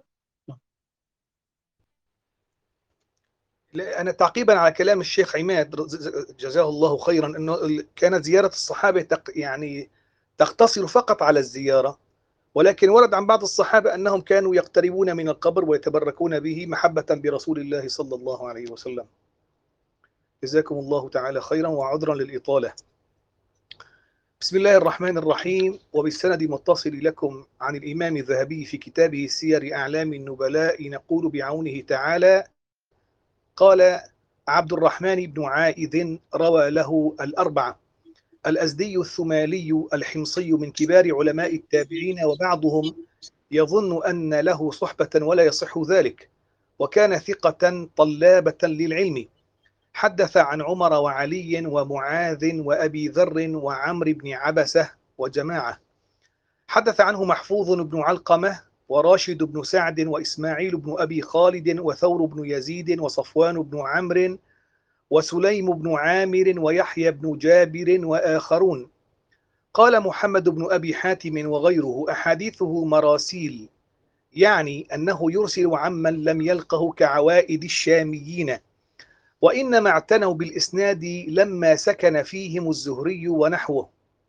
أنا تعقيبا على كلام الشيخ عماد جزاه الله خيرا، أنه كانت زيارة الصحابة يعني تقتصر فقط على الزيارة، ولكن ورد عن بعض الصحابة أنهم كانوا يقتربون من القبر ويتبركون به محبة برسول الله صلى الله عليه وسلم. جزاكم الله تعالى خيرا وعذرا للإطالة. بسم الله الرحمن الرحيم. وبالسند متصل لكم عن الإمام الذهبي في كتابه سير أعلام النبلاء نقول بعونه تعالى: قال عبد الرحمن بن عائذ روى له الأربعة: الأزدي الثمالي الحمصي من كبار علماء التابعين، وبعضهم يظن أن له صحبة ولا يصح ذلك، وكان ثقة طلابة للعلم. حدث عن عمر وعلي ومعاذ وأبي ذر وعمر بن عبسة وجماعة. حدث عنه محفوظ بن علقمة وراشد بن سعد وإسماعيل بن أبي خالد وثور بن يزيد وصفوان بن عمرو وسليم بن عامر ويحيى بن جابر وآخرون. قال محمد بن أبي حاتم وغيره: أحاديثه مراسيل، يعني أنه يرسل عمن لم يلقه كعوائد الشاميين، وإنما اعتنوا بالإسناد لما سكن فيهم الزهري ونحوه.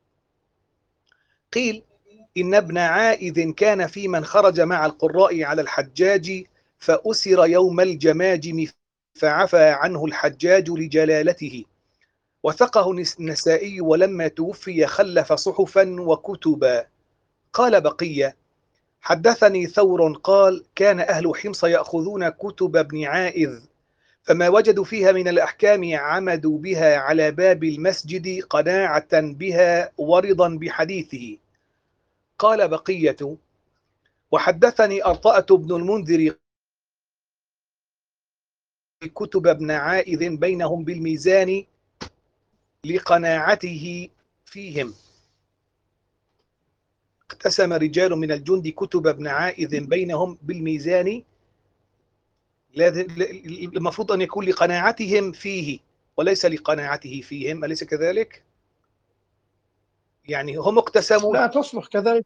قيل إن ابن عائذ كان في من خرج مع القراء على الحجاج فأسر يوم الجماجم فعفى عنه الحجاج لجلالته. وثقه النسائي ولما توفي خلف صحفا وكتبا. قال بقية: حدثني ثور قال: كان أهل حمص يأخذون كتب ابن عائذ فما وجدوا فيها من الأحكام عمدوا بها على باب المسجد قناعة بها ورضا بحديثه. قال بقية: وحدثني أرطأة بن المنذر كتب ابن عائذ بينهم بالميزان لقناعته فيهم. اقتسم رجال من الجند كتب ابن عائذ بينهم بالميزان، المفروض أن يكون لقناعتهم فيه وليس لقناعته فيهم، أليس كذلك؟ يعني هم اقتسموا. لا تصلح كذلك.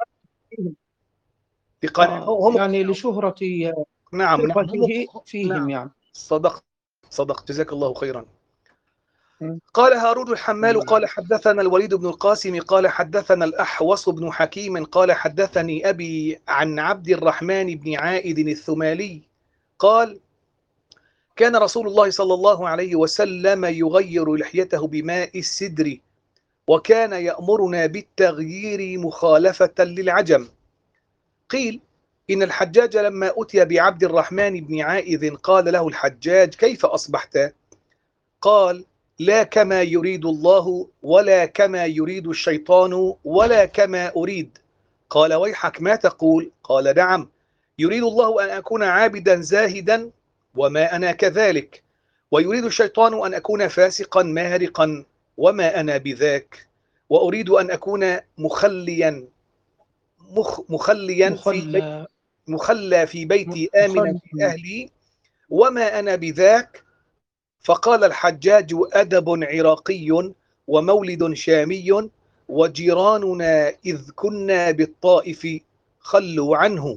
لقناع... آه هم يعني لشهرة نعم نعم ثقته هم... فيهم نعم. يعني. صدقت صدقت جزاك الله خيرا. م. قال هارون الحمال م. قال حدثنا الوليد بن القاسم قال حدثنا الأحوص بن حكيم قال حدثني أبي عن عبد الرحمن بن عائد الثمالي قال: كان رسول الله صلى الله عليه وسلم يغير لحيته بماء السدر، وكان يأمرنا بالتغيير مخالفة للعجم. قيل إن الحجاج لما أتي بعبد الرحمن بن عائذ قال له الحجاج: كيف أصبحت؟ قال: لا كما يريد الله ولا كما يريد الشيطان ولا كما أريد. قال: ويحك ما تقول؟ قال: نعم، يريد الله أن أكون عابدا زاهدا وما أنا كذلك، ويريد الشيطان أن أكون فاسقا مارقا وما أنا بذاك، وأريد أن أكون مخليا مخ مخليا في بيت مخلى في بيتي آمنا في أهلي وما أنا بذاك. فقال الحجاج: أدب عراقي ومولد شامي وجيراننا إذ كنا بالطائف خلوا عنه.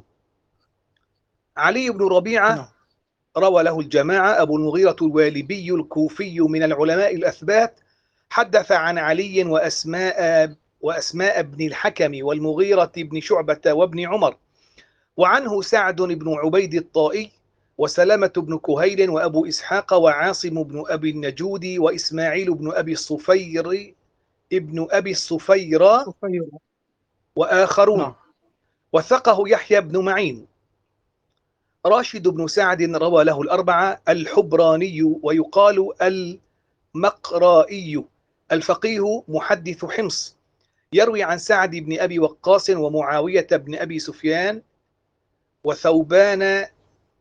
علي بن ربيعة نعم. روى له الجماعة. أبو المغيرة الوالبي الكوفي من العلماء الأثبات حدث عن علي وأسماء وأسماء بن الحكم والمغيرة بن شعبة وابن عمر، وعنه سعد بن عبيد الطائي وسلمة بن كهيل وأبو إسحاق وعاصم بن أبي النجود وإسماعيل بن أبي الصفير ابن أبي الصفير وآخرون. نعم. وثقه يحيى بن معين. راشد بن سعد روى له الأربعة. الحبراني ويقال المقرائي الفقيه محدث حمص، يروي عن سعد بن أبي وقاص ومعاوية بن أبي سفيان وثوبان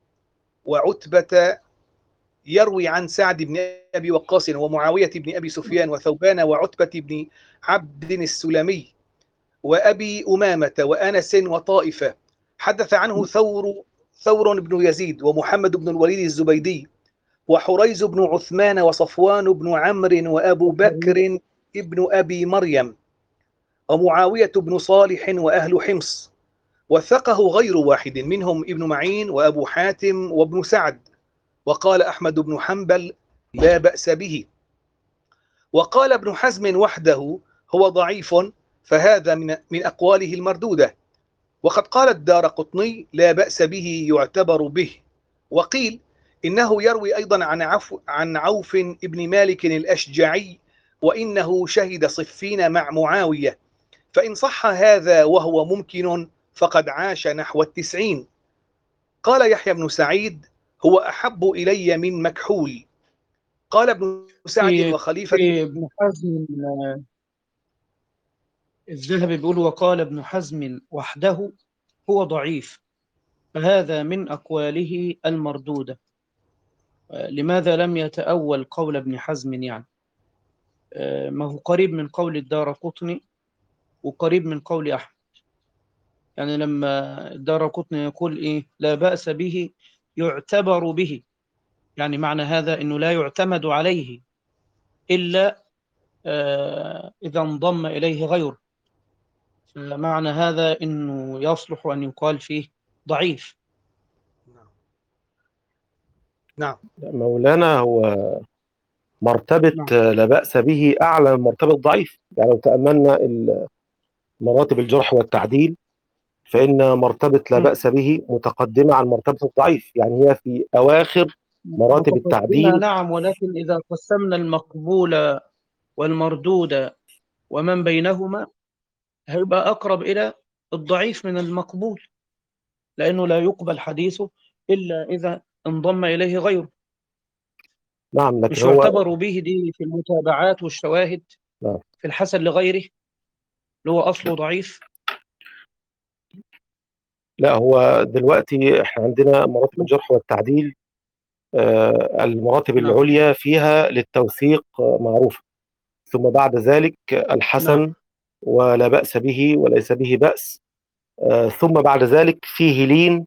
وعتبة. يروي عن سعد بن أبي وقاص ومعاوية بن أبي سفيان وثوبان وعتبة بن عبد السلمي وأبي أمامة وأنس وطائفة. حدث عنه ثور ثور بن يزيد ومحمد بن الوليد الزبيدي وحريز بن عثمان وصفوان بن عمرو وأبو بكر ابن أبي مريم ومعاوية بن صالح وأهل حمص. وثقه غير واحد منهم ابن معين وأبو حاتم وابن سعد. وقال أحمد بن حنبل: لا بأس به. وقال ابن حزم وحده: هو ضعيف، فهذا من من أقواله المردودة. وقد قال الدارقطني: لا بأس به يعتبر به. وقيل إنه يروي أيضا عن عفو عن عوف ابن مالك الأشجعي وإنه شهد صفين مع معاوية، فإن صح هذا وهو ممكن فقد عاش نحو التسعين. قال يحيى بن سعيد: هو أحب إلي من مكحول. قال ابن سعد في وخليفة في ابن حزم الذهبي بيقول: وقال ابن حزم وحده هو ضعيف، فهذا من أقواله المردودة. لماذا لم يتأول قول ابن حزم؟ يعني ما هو قريب من قول الدارقطني وقريب من قول أحمد. يعني لما الدارقطني يقول إيه لا بأس به يعتبر به، يعني معنى هذا أنه لا يعتمد عليه إلا آه إذا انضم إليه غيره، فمعنى هذا أنه يصلح أن يقال فيه ضعيف. نعم نعم مولانا هو مرتبة نعم لا بأس به أعلى من مرتبة ضعيف. يعني لو تأملنا مراتب الجرح والتعديل فإن مرتبة لا م. بأس به متقدمة عن مرتبة الضعيف، يعني هي في أواخر مراتب متقدمة التعديل. نعم، ولكن إذا قسمنا المقبول والمردود ومن بينهما هيبقى أقرب إلى الضعيف من المقبول، لأنه لا يقبل حديثه إلا إذا انضم إليه غيره. نعم، لكن مش هو يعتبر به دي في المتابعات والشواهد نعم. في الحسن لغيره اللي هو أصله ضعيف. لا، هو دلوقتي احنا عندنا مراتب الجرح والتعديل، آه المراتب نعم العليا فيها للتوثيق آه معروفة، ثم بعد ذلك نعم الحسن ولا بأس به وليس به بأس، آه ثم بعد ذلك فيه لين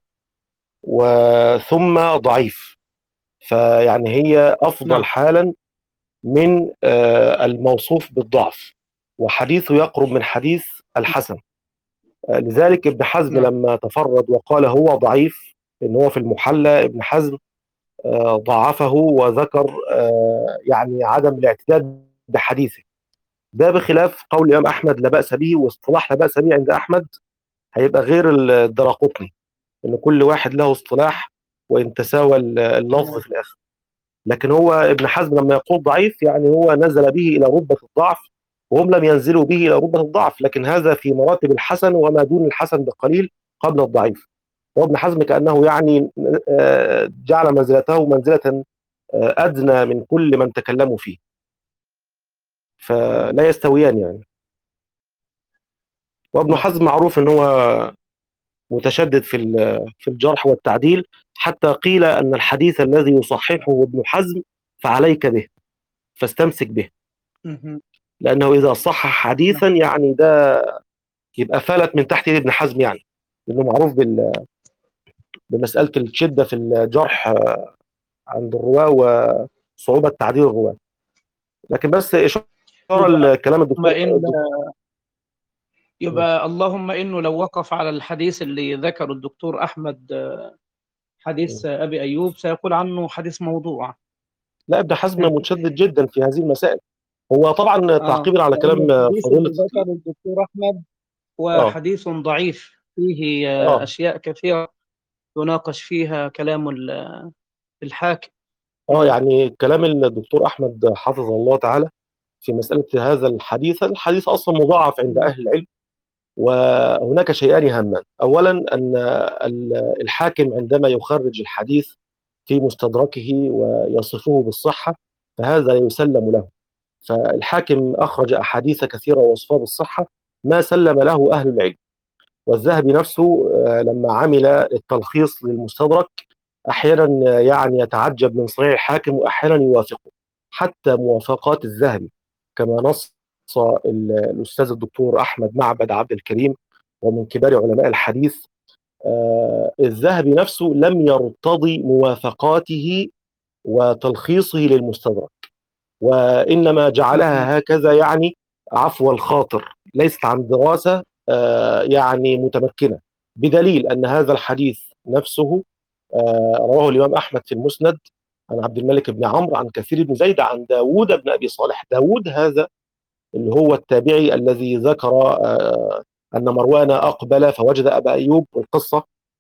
وثم ضعيف. فيعني هي أفضل نعم حالا من آه الموصوف بالضعف، وحديثه يقرب من حديث الحسن. آه لذلك ابن حزم نعم لما تفرد وقال هو ضعيف، إن هو في المحلى ابن حزم آه ضعفه وذكر آه يعني عدم الاعتداد بحديثه. ده بخلاف قول الإمام أحمد لا بأس به، واصطلاح لا بأس به عند أحمد هيبقى غير الدراقطني، إن كل واحد له اصطلاح وإن تساوى اللفظ تمام. في الآخر. لكن هو ابن حزم لما يقول ضعيف يعني هو نزل به إلى رتبة الضعف، وهم لم ينزلوا به إلى رتبة الضعف، لكن هذا في مراتب الحسن وما دون الحسن بقليل قبل الضعيف. وابن حزم كأنه يعني آه، جعل منزلته منزلة آه، أدنى من كل من تكلموا فيه، فلا يستويان يعني. وابن نعم حزم معروف ان هو متشدد في في الجرح والتعديل، حتى قيل ان الحديث الذي يصححه ابن حزم فعليك به، فاستمسك به، مهم. لانه اذا صحح نعم حديثا يعني ده يبقى فلت من تحت يد ابن حزم، يعني لانه معروف بال- بمساله الشده في الجرح عند الرواه وصعوبه تعديل الرواه. لكن بس اشاره يبقى لكلام اللهم الدكتور إن الدكتور- يبقى اللهم إنه لو وقف على الحديث اللي ذكره الدكتور أحمد، حديث أبي أيوب، سيقول عنه حديث موضوع. لا، ابن حزم متشدد جدا في هذه المسائل. هو طبعا آه تعقيبا على لأن كلام الحديث فضيله. اللي ذكره الدكتور أحمد هو اه حديث ضعيف فيه آه، اه أشياء كثيرة يناقش فيها كلام ال- الحاكم. اه يعني كلام الدكتور احمد حفظه الله تعالى في مساله هذا الحديث. الحديث اصلا مضاعف عند اهل العلم، وهناك شيئان هامان. اولا ان ال- الحاكم عندما يخرج الحديث في مستدركه ويصفه بالصحه فهذا يسلم له. فالحاكم اخرج احاديث كثيره ووصفها بالصحه ما سلم له اهل العلم. والذهبي نفسه آه، لما عمل التلخيص للمستدرك احيانا آه، يعني يتعجب من صنيع الحاكم واحيانا يوافقه، حتى موافقات الذهبي كما نص ال- الاستاذ الدكتور احمد معبد عبد الكريم ومن كبار علماء الحديث. آه، الذهبي نفسه لم يرتضي موافقاته وتلخيصه للمستدرك، وانما مهم. جعلها هكذا يعني عفو الخاطر، ليست عن دراسه آه، يعني متمكنه. بدليل ان هذا الحديث نفسه آه، رواه الامام احمد في المسند عن عبد الملك بن عمرو عن كثير بن زيد عن داوود بن ابي صالح. داوود هذا اللي هو التابعي الذي ذكر آه، ان مروان اقبل فوجد ابا ايوب، والقصه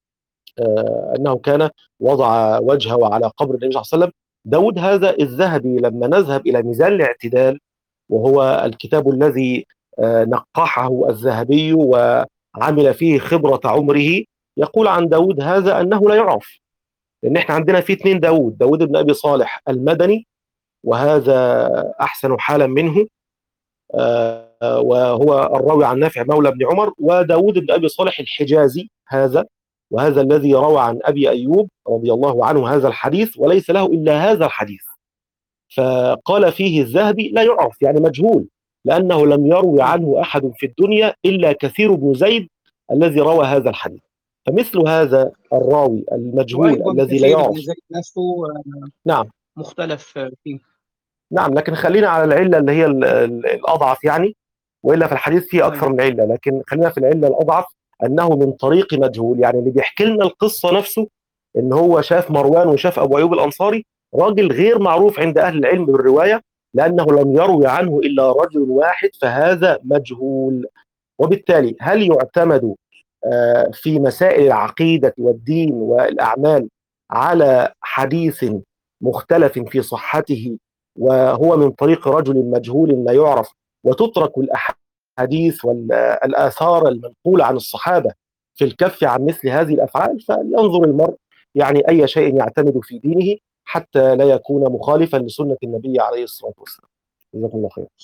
آه، انه كان وضع وجهه على قبر النبي صلى الله عليه وسلم. داود هذا الذهبي لما نذهب الى ميزان الاعتدال، وهو الكتاب الذي آه، نقحه الذهبي وعمل فيه خبرة عمره، يقول عن داود هذا أنه لا يعرف. لأن احنا عندنا في اثنين داود: داود بن أبي صالح المدني وهذا أحسن حالا منه آه، وهو الراوي عن نافع مولى بن عمر، وداود بن أبي صالح الحجازي هذا، وهذا الذي روى عن أبي أيوب رضي الله عنه هذا الحديث وليس له إلا هذا الحديث. فقال فيه الذهبي لا يعرف، يعني مجهول، لأنه لم يروي عنه أحد في الدنيا إلا كثير بن زيد الذي روى هذا الحديث. فمثل هذا الراوي المجهول وأيضا الذي لا كثير يعرف. بن زيد نفسه آه، نعم مختلف فيه. نعم لكن خلينا على العلة اللي هي ال- ال- الأضعف يعني، وإلا في الحديث فيه أكثر من علة، لكن خلينا في العلة الأضعف، أنه من طريق مجهول. يعني اللي بيحكي لنا القصة نفسه إن هو شاف مروان وشاف أبو أيوب الأنصاري راجل غير معروف عند أهل العلم بالرواية، لأنه لم يروي عنه إلا رجل واحد، فهذا مجهول. وبالتالي هل يعتمد آه، في مسائل العقيدة والدين والأعمال على حديث مختلف في صحته وهو من طريق رجل مجهول لا يعرف، وتترك الأحاديث والآثار المنقولة عن الصحابة في الكف عن مثل هذه الأفعال؟ فلينظر المرء يعني أي شيء يعتمد في دينه حتى لا يكون مخالفا لسنة النبي عليه الصلاة والسلام. جزاكم الله خير.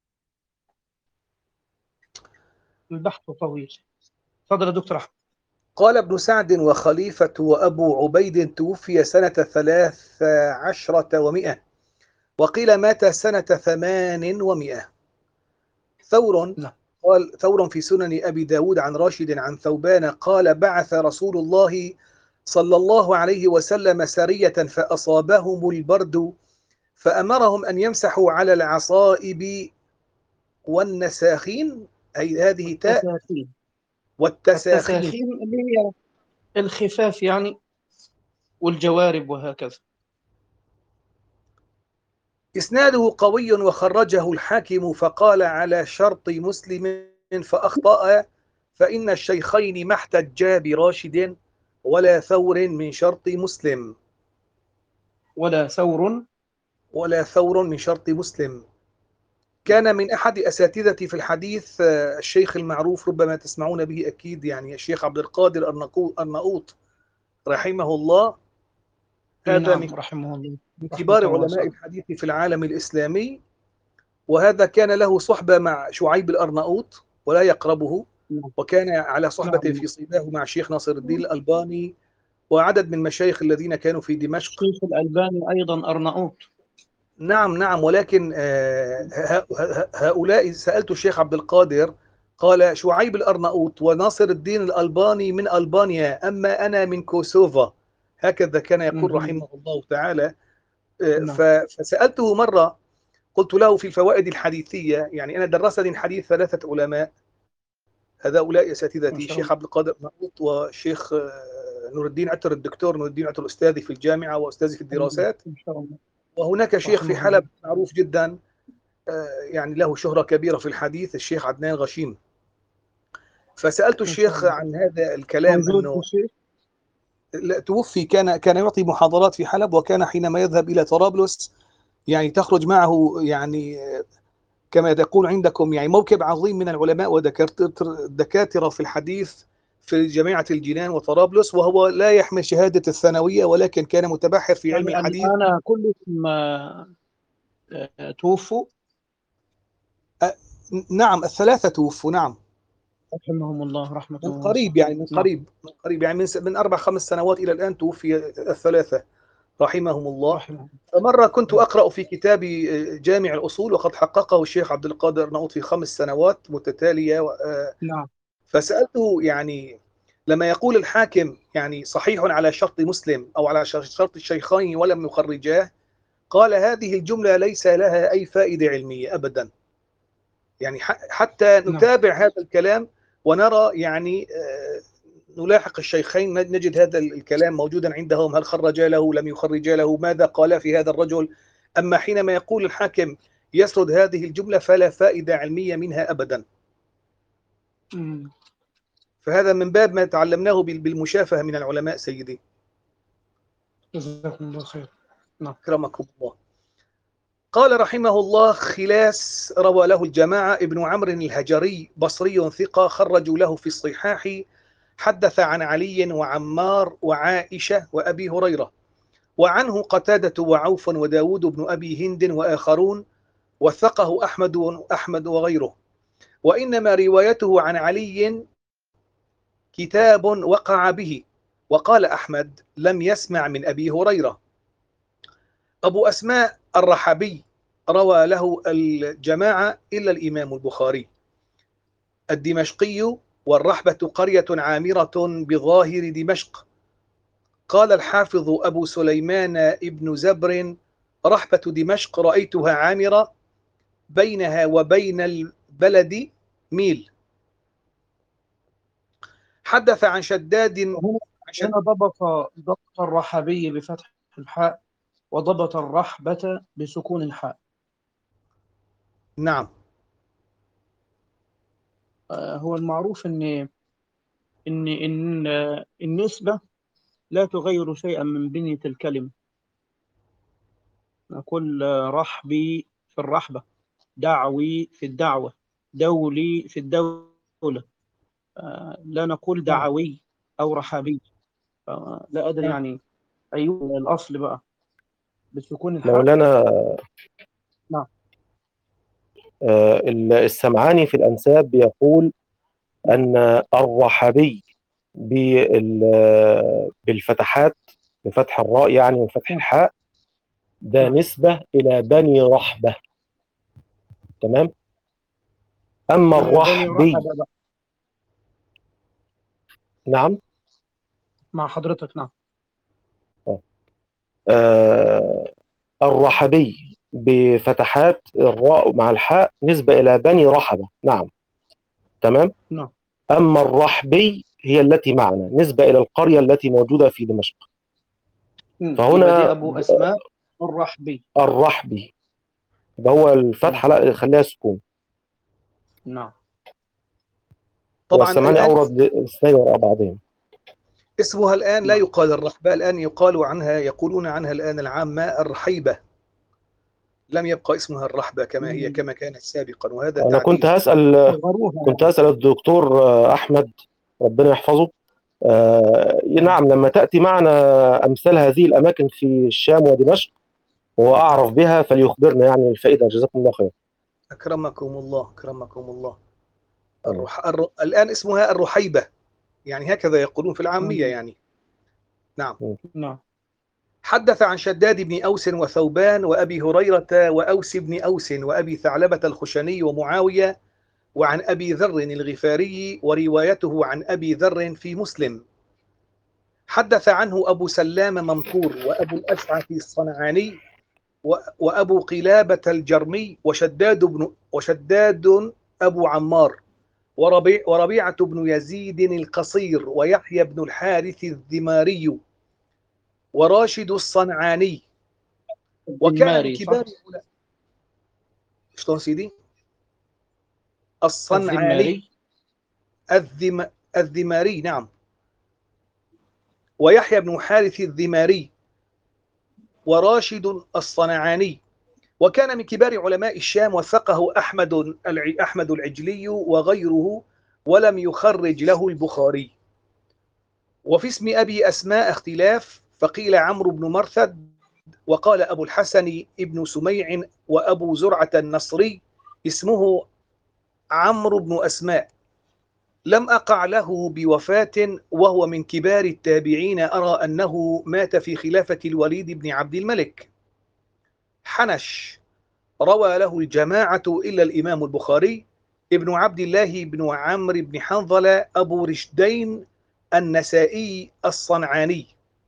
البحث طويل. تفضل يا دكتور أحمد. قال ابن سعد: وخليفة وأبو عبيد توفي سنة ثلاث عشرة ومئة، وقيل مات سنة ثمان ومئة. ثور نعم. قال ثور في سنن أبي داود عن راشد عن ثوبان قال: بعث رسول الله صلى الله عليه وسلم سرية فأصابهم البرد فأمرهم أن يمسحوا على العصائب والنساخين، أي هذه تاء، التساخين. والتساخين. التساخين اللي هي الخفاف يعني، والجوارب وهكذا. إسناده قوي وخرجه الحاكم فقال على شرط مسلم فأخطأ، فإن الشيخين ما احتجا براشد ولا ثور من شرط مسلم. ولا ثور ولا ثور من شرط مسلم. كان من أحد أساتذتي في الحديث الشيخ المعروف، ربما تسمعون به أكيد، يعني الشيخ عبد القادر الأرناؤوط رحمه الله. هذا نعم من رحمه الله، من كبار علماء الحديث في العالم الإسلامي، وهذا كان له صحبة مع شعيب الأرناؤوط ولا يقربه، وكان على صحبة نعم. في صيداه مع الشيخ ناصر الدين الألباني وعدد من مشايخ الذين كانوا في دمشق. الشيخ الألباني أيضا أرناؤوط. نعم نعم ولكن هؤلاء، سألت الشيخ عبد القادر قال: شعيب الأرناؤوط وناصر الدين الألباني من ألبانيا، أما أنا من كوسوفا. هكذا كان يقول رحمه الله تعالى. فسألته مرة، قلت له في الفوائد الحديثية، يعني أنا درسني الحديث ثلاثة علماء، هؤلاء أساتذتي، الشيخ عبد القادر الأرناؤوط والشيخ نور الدين عطر، الدكتور نور الدين عطر، أستاذي في الجامعة وأستاذي في الدراسات. إن شاء الله. وهناك شيخ في حلب معروف جدا، يعني له شهرة كبيرة في الحديث، الشيخ عدنان غشيم. فسألت الشيخ عن هذا الكلام، أنه توفي، كان كان يعطي محاضرات في حلب، وكان حينما يذهب إلى طرابلس يعني تخرج معه يعني كما يقول عندكم يعني موكب عظيم من العلماء ودكاترة في الحديث في جامعة الجنان وطرابلس، وهو لا يحمل شهادة الثانوية، ولكن كان متبحر في علم يعني الحديث. الآن كلهم توفوا؟ أه نعم، الثلاثة توفوا. نعم رحمهم الله رحمة من قريب، يعني من قريب من قريب يعني من من أربع خمس سنوات إلى الآن توفي الثلاثة رحمهم الله. رحمه. فمرة كنت أقرأ في كتاب جامع الأصول، وقد حققه الشيخ عبد القادر الأرناؤوط في خمس سنوات متتالية. نعم. فسألته يعني لما يقول الحاكم يعني صحيح على شرط مسلم أو على شرط الشيخين ولم يخرجاه، قال: هذه الجملة ليس لها أي فائدة علمية أبدا، يعني حتى نتابع نعم. هذا الكلام ونرى يعني نلاحق الشيخين نجد هذا الكلام موجودا عندهم، هل خرج له لم يخرج له، ماذا قال في هذا الرجل. أما حينما يقول الحاكم يسرد هذه الجملة فلا فائدة علمية منها أبدا. م. فهذا من باب ما تعلمناه بالمشافهة من العلماء سيدي. جزاكم الله خير. نعم. أكرمكم الله. قال رحمه الله: خلاس روى له الجماعة، ابن عمرو الهجري بصري ثقة، خرجوا له في الصحاح، حدث عن علي وعمار وعائشة وأبي هريرة، وعنه قتادة وعوف وداود بن أبي هند وآخرون، وثقه أحمد وأحمد وغيره. وإنما روايته عن علي كتاب وقع به، وقال أحمد لم يسمع من أبي هريرة. أبو أسماء الرحبي روى له الجماعة إلا الإمام البخاري. الدمشقي والرحبة قرية عامرة بظاهر دمشق. قال الحافظ أبو سليمان ابن زبر: رحبة دمشق رأيتها عامرة بينها وبين البلد ميل. حدث عن شداد هنا عن شد... هنا ضبط ضبط الرحبي بفتح الحاء، وضبط الرحبة بسكون الحاء. نعم. آه، هو المعروف ان ان ان آه، النسبة لا تغير شيئا من بنية الكلمة. نقول آه، رحبي في الرحبة، دعوي في الدعوة، دولي في الدولة. آه، لا نقول نعم. دعوي أو رحابي. آه، لا أدري نعم. يعني أيوه الأصل بقى بسكون الحاء. مولانا نعم. آه، السمعاني في الأنساب بيقول أن الرحبي بال- بالفتحات، بفتح الراء يعني وفتح نعم. الحاء، ده نعم. نسبة إلى بني رحبة. تمام. أما آه، بني الرحبي، رحبة بقى. نعم، مع حضرتك. نعم. آه الرحبي بفتحات الراء مع الحاء نسبة إلى بني رحبة. نعم. تمام. نعم. أما الرحبي هي التي معنا نسبة إلى القرية التي موجودة في دمشق. مم. يبقى دي فهنا أبو أسماء الرحبي. الرحبي ده هو نعم. الفتحة، لا خليها سكون. نعم. طبعا والسمعني الآن أورد الاثنين وراء بعضهم. اسمها الآن لا نعم. يقال الرحبة، الآن يقال عنها يقولون عنها الآن العامة الرحيبة. لم يبقى اسمها الرحبة كما هي مم. كما كانت سابقا، وهذا أنا كنت تعديل. هسأل صغروها كنت يعني. هسأل الدكتور آه، أحمد، ربنا يحفظه. آه، نعم، لما تأتي معنا أمثال هذه الأماكن في الشام ودمشق وهو أعرف بها فليخبرنا يعني الفائدة. جزاكم الله خير. أكرمكم الله أكرمكم الله. تمام. الرح... الر... الآن اسمها الرحيبة، يعني هكذا يقولون في العامية مم. يعني. نعم. نعم. حدث عن شداد بن أوس وثوبان وأبي هريرة وأوس بن أوس وأبي ثعلبة الخشني ومعاوية، وعن أبي ذر الغفاري، وروايته عن أبي ذر في مسلم. حدث عنه أبو سلام منقور وأبو الأشعث الصنعاني وأبو قلابة الجرمي وشداد بن وشداد أبو عمار وربيع وربيعة بن يزيد القصير ويحيى بن الحارث الذماري وراشد الصنعاني. وكان من الذماري صح؟ كبار علماء. شلون سيدي؟ الصنعاني. الذماري. الذم الذماري نعم. ويحيى بن حارث الذماري وراشد الصنعاني. وكان من كبار علماء الشام، وثقه أحمد أحمد العجلي وغيره، ولم يخرج له البخاري. وفي اسم أبي أسماء اختلاف، فقيل عمرو بن مرثد، وقال أبو الحسن ابن سميع وأبو زرعة النصري اسمه عمرو بن أسماء. لم أقع له بوفاة، وهو من كبار التابعين. أرى أنه مات في خلافة الوليد بن عبد الملك. حنش روى له الجماعة إلا الإمام البخاري. ابن عبد الله بن عمرو بن حنظلة أبو رشدين النسائي الصنعاني.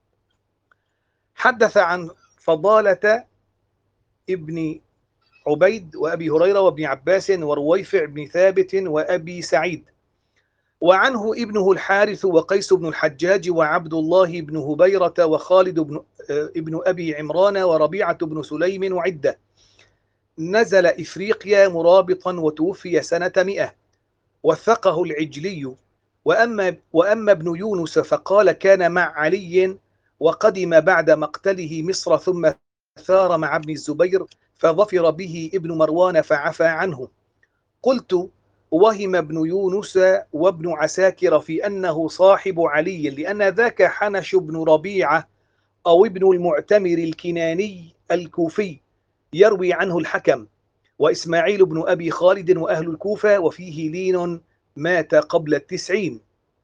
حدث عن فضالة ابن عبيد وأبي هريرة وابن عباس ورويفع بن ثابت وأبي سعيد. وعنه ابنه الحارث وقيس بن الحجاج وعبد الله بن هبيرة وخالد بن ابن أبي عمران وربيعة بن سليم وعدة. نزل إفريقيا مرابطا وتوفي سنة مئة. وثقه العجلي. وأما, وأما ابن يونس فقال كان مع علي، وقدم بعد مقتله مصر، ثم ثار مع ابن الزبير، فظفر به ابن مروان فعفى عنه. قلت وهم ابن يونس وابن عساكر في أنه صاحب علي، لأن ذاك حنش بن ربيعة أو ابن المعتمر الكناني الكوفي يروي عنه الحكم، وإسماعيل بن أبي خالد وأهل الكوفة، وفيه لين مات قبل التسعين.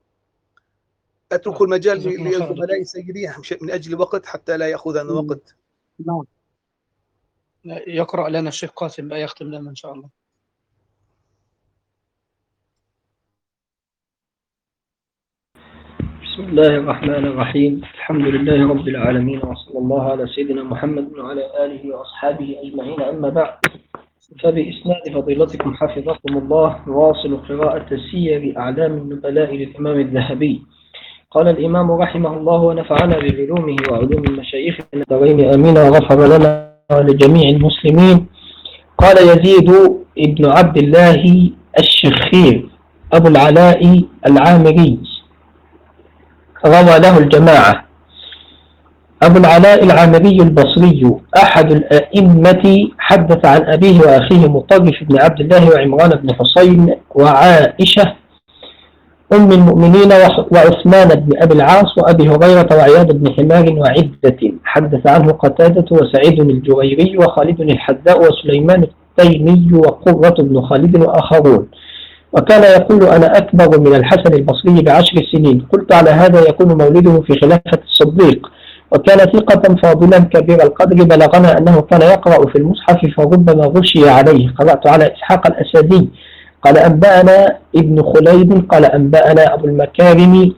أترك المجال جزاكم الله خير. لزملائي سيدي من أجل وقت حتى لا يأخذنا وقت. نعم. يقرأ لنا الشيخ قاسم بقى، يختم لنا إن شاء الله. بسم الله الرحمن الرحيم. الحمد لله رب العالمين، وصلى الله على سيدنا محمد وعلى آله وأصحابه أجمعين. أما بعد، فبإسناد فضيلتكم حفظكم الله نواصل قراءة سير أعلام النبلاء للإمام الذهبي. قال الإمام رحمه الله ونفعنا بعلومه وعلوم مشايخنا الدارين آمين، وغفر لنا ولجميع المسلمين. قال يزيد ابن عبد الله الشخير أبو العلاء العامري، روى له الجماعة. أبو العلاء العامري البصري أحد الأئمة، حدث عن أبيه وأخيه مطرف بن عبد الله وعمران بن حسين وعائشة أم المؤمنين وعثمان بن أبي العاص وأبي هريرة وعياض بن حمار وعدة. حدث عنه قتادة وسعيد الجريري وخالد الحذاء وسليمان التيمي وقرة بن خالد وآخرون. وكان يقول أنا أكبر من الحسن البصري بعشر سنين. قلت على هذا يكون مولده في خلافة الصديق. وكان ثقة فاضلا كبير القدر، بلغنا أنه كان يقرأ في المصحف فربما غشي عليه. قرأت على إسحاق الأسدي قال أنبأنا ابن خليد قال أنبأنا أبو المكارم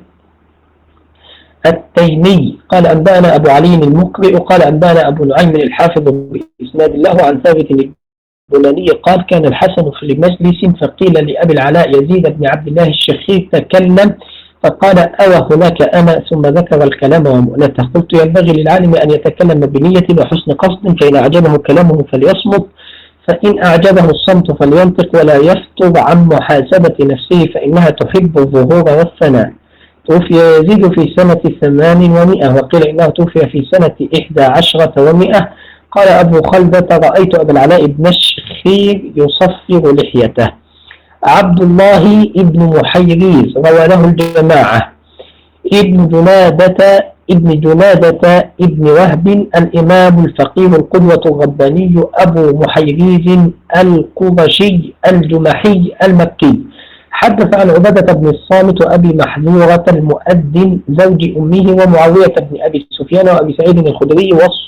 التيمي قال أنبأنا أبو علي المقرئ قال أنبأنا أبو نعيم الحافظ بإسناد الله عن ثابت البناني قال كان الحسن في مجلس فقيل لأبي العلاء يزيد بن عبد الله الشخير تكلم فقال أوى هناك أنا، ثم ذكر الكلام ومؤنته. قلت ينبغي للعالم أن يتكلم بنية وحسن قصد، فإن أعجبه كلامه فليصمت، فإن أعجبه الصمت فلينطق، ولا يفطر عن محاسبة نفسه فإنها تحب الظهور والثناء. توفي يزيد في سنة ثمان ومئة، وقيل إنه توفي في سنة إحدى عشرة ومئة. قال أبو خلدة رأيت أبا العلاء بن الشخير يصفر لحيته. عبد الله ابن محيريز روى له الجماعة. ابن جنادة ابن جنادة ابن وهب الإمام الفقيه القدوة الرباني أبو محيريز القرشي الجمحي المكي. حدث عن عبادة بن الصامت وأبي محذورة المؤذن زوج أمه ومعاوية بن أبي سفيان وأبي سعيد الخدري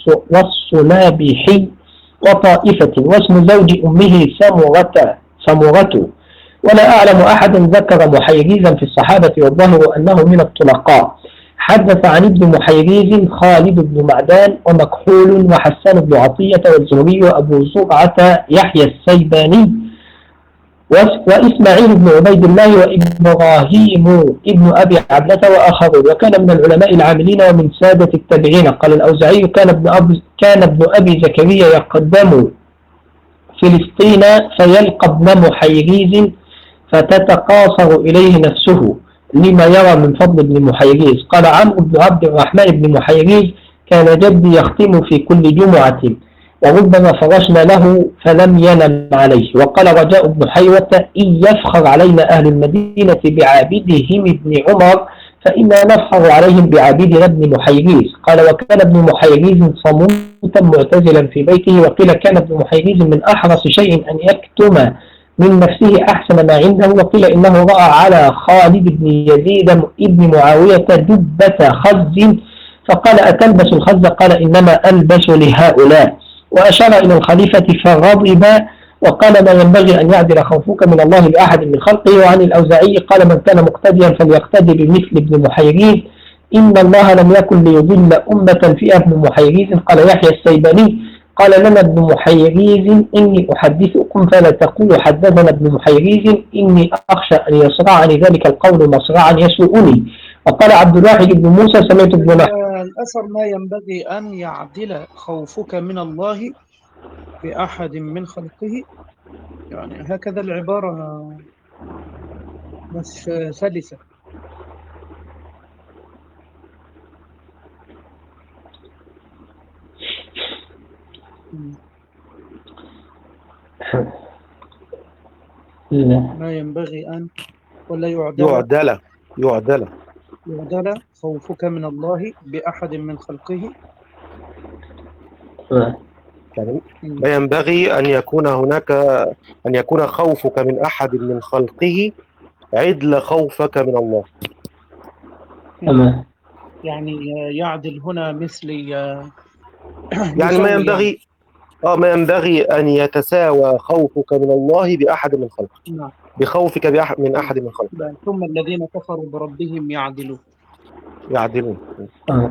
والصنابحي وطائفة، واسم زوج أمه سمرة سمرة. ولا أعلم أحدا ذكر محيريزا في الصحابة، والظاهر أنه من الطلقاء. حدث عن ابن محيريز خالد بن معدان ومكحول وحسان بن عطية والزهري وأبو زرعة يحيى السيباني وإسماعيل بن عبيد الله وإبراهيم ابن أبي عبلة وآخرون. وكان من العلماء العاملين ومن سادة التابعين. قال الأوزاعي كان ابن أبي, كان ابن أبي زكريا يقدم فلسطين فيلقى ابن محيريز فتتقاصر إليه نفسه لما يرى من فضل ابن محيريز. قال عمرو بن عبد الرحمن بن محيريز كان جدي يختم في كل جمعة وربما فرشنا له فلم ينم عليه. وقال رجاء بن حيوة إن يفخر علينا أهل المدينة بعابدهم ابن عمر فإنا نفخر عليهم بعابدنا ابن محيريز. قال وكان ابن محيريز صموتا معتزلا في بيته. وقيل كان ابن محيريز من أحرص شيء أن يكتم من نفسه أحسن ما عنده. وقيل إنه رأى على خالد بن يزيد ابن معاوية دبة خز فقال أتلبس الخز؟ قال إنما ألبس لهؤلاء. وأشار إلى الخليفة فغضب وقال ما ينبغي أن يعدل خوفك من الله لأحد من خلقه. وعن الأوزاعي قال من كان مقتديا فليقتدي بمثل ابن محيريز إن الله لم يكن ليضل أمة فيها ابن محيريز. قال يحيى السيباني قال لنا ابن محيريز إني أحدثكم فلا تقولوا حدثنا ابن محيريز إني أخشى أن يصرعني ذلك القول مصرعا يسوءني. وقال عبد الواحد بن موسى سمعت ابن الأثر ما ينبغي أن يعدل خوفك من الله بأحد من خلقه، يعني هكذا العبارة مش سلسة. ما ينبغي أن ولا يعدل يعدل يعدل يعدل خوفك من الله بأحد من خلقه. يعني ما ينبغي أن يكون هناك أن يكون خوفك من أحد من خلقه عدل خوفك من الله. يعني يعدل هنا مثل يعني ما ينبغي اه ما ينبغي أن يتساوى خوفك من الله بأحد من خلقه. نعم. بخوفك بأحد من أحد من خلقه. ثم الذين كفروا بربهم يعدلون. يعدلون. آه.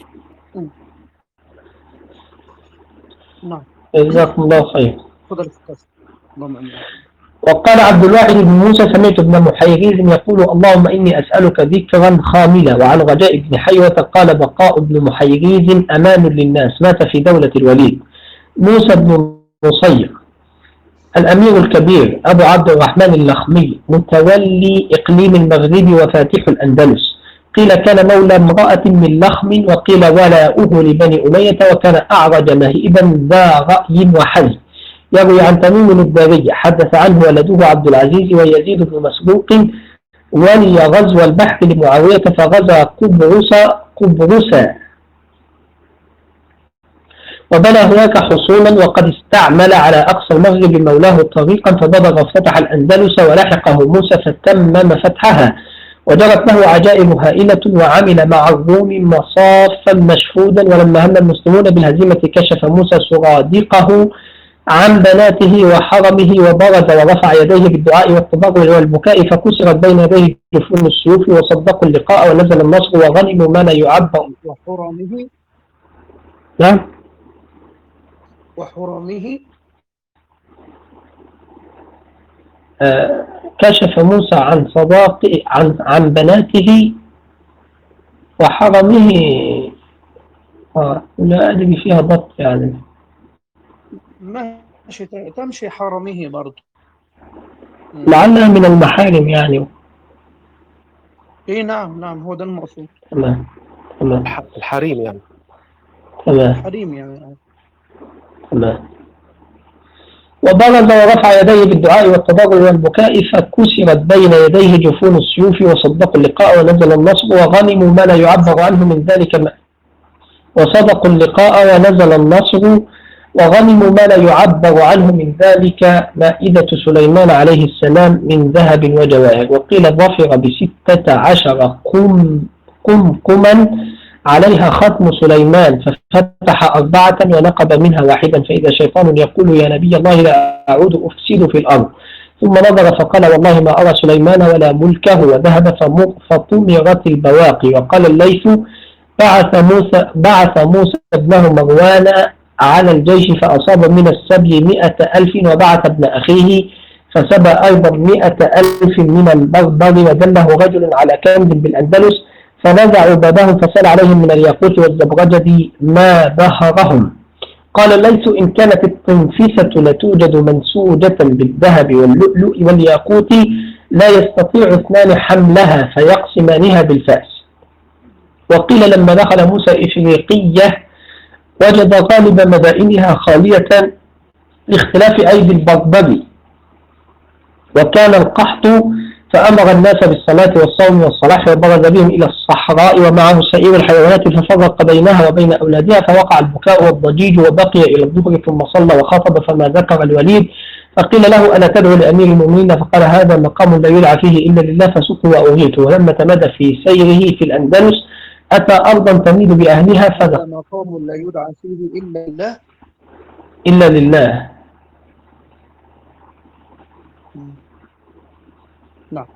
نعم. جزاكم الله خير. تفضل استاذ. اللهم امين. وقال عبد الواحد بن موسى سمعت ابن محيريز يقول اللهم إني أسألك ذكرا خاملا. وعن رجاء بن حيوة قال بقاء ابن محيريز أمان للناس مات في دولة الوليد. موسى بن نصير الأمير الكبير أبو عبد الرحمن اللخمي متولي إقليم المغرب وفاتح الأندلس، قيل كان مولى امرأة من لخم، وقيل ولاؤه لبني أمية، وكان أعرج مهيبا ذا رأي وحزم. يروي عن تميم الداري حدث عنه ولده عبد العزيز ويزيد بن مسروق ولي غزو البحر لمعاوية فغزا قبرص قبرص وبنى هناك حصولا، وقد استعمل على أقصى المغرب مولاه طريقا فبلغ وفتح الأندلس ولحقه موسى فتمم فتحها، وجرت له عجائب هائلة، وعمل مع الروم مصافا مشهودا. ولما هم المسلمون بالهزيمة كشف موسى سرادقه عن بناته وحرمه وبرز ورفع يديه بالدعاء والتضرع والبكاء، فكسرت بين يديه جفون السيوف وصدقوا اللقاء ونزل النصر وغنموا ما لا يعبر. وحرمه نعم. وحرمه آه كشف موسى عن صداق عن عن بناته وحرمه. آه لا أدري فيها ضبط يعني. ماشي تمشي حرمه برضه. لعلها من المحارم يعني. ايه نعم نعم هو ده المقصود. تمام تمام. الحريم يعني. تمام حريم يعني. تمام. وبرز ورفع يديه بالدعاء والتضرع والبكاء فكسرت بين يديه جفون السيوف وصدقوا اللقاء ونزل النصر وغنموا ما لا يعبر عنه من ذلك ما وصدقوا اللقاء ونزل النصر وغنموا ما لا يعبر عنه من ذلك مائدة سليمان عليه السلام من ذهب وجواهر. وقيل ظفر بستة عشر قم قمقما عليها ختم سليمان ففتح أربعة ونقب منها واحدا، فإذا شيطان يقول يا نبي الله لا أعود أفسد في الأرض، ثم نظر فقال والله ما أرى سليمان ولا ملكه، وذهب فطمرت البواقي. وقال الليث بعث موسى بعث موسى ابنه مروان على الجيش فأصاب من السبي مئة ألف، وبعث ابن أخيه فسبى أيضا مئة ألف من البربر، ودله رجل على كنز بالأندلس فنزعوا بابهم فسال عليهم من الياقوت والزبرجد ما بهرهم. قال الليث إن كانت التنفسة لتوجد منسوجة بالذهب واللؤلؤ والياقوت لا يستطيع اثنان حملها فيقسمانها بالفأس. وقيل لما دخل موسى إفريقية وجد غالب مدائنها خالية لاختلاف أيدي البربر، وكان القحط فأمر الناس بالصلاة والصوم والصلاح وبرز بهم إلى الصحراء ومعه سائر الحيوانات ففرق بينها وبين أولادها، فوقع البكاء والضجيج وبقي إلى الظهر ثم صلى وخطب فما ذكر الوليد، فقيل له ألا تدعو لأمير المؤمنين؟ فقال هذا مقام لا يدعى فيه إلا لله فسقت وأوهيت. ولما تمادى في سيره في الأندلس أتى أرضا تميد بأهلها فذا مقام لا يدعى فيه إلا لله إلا لله. نعم.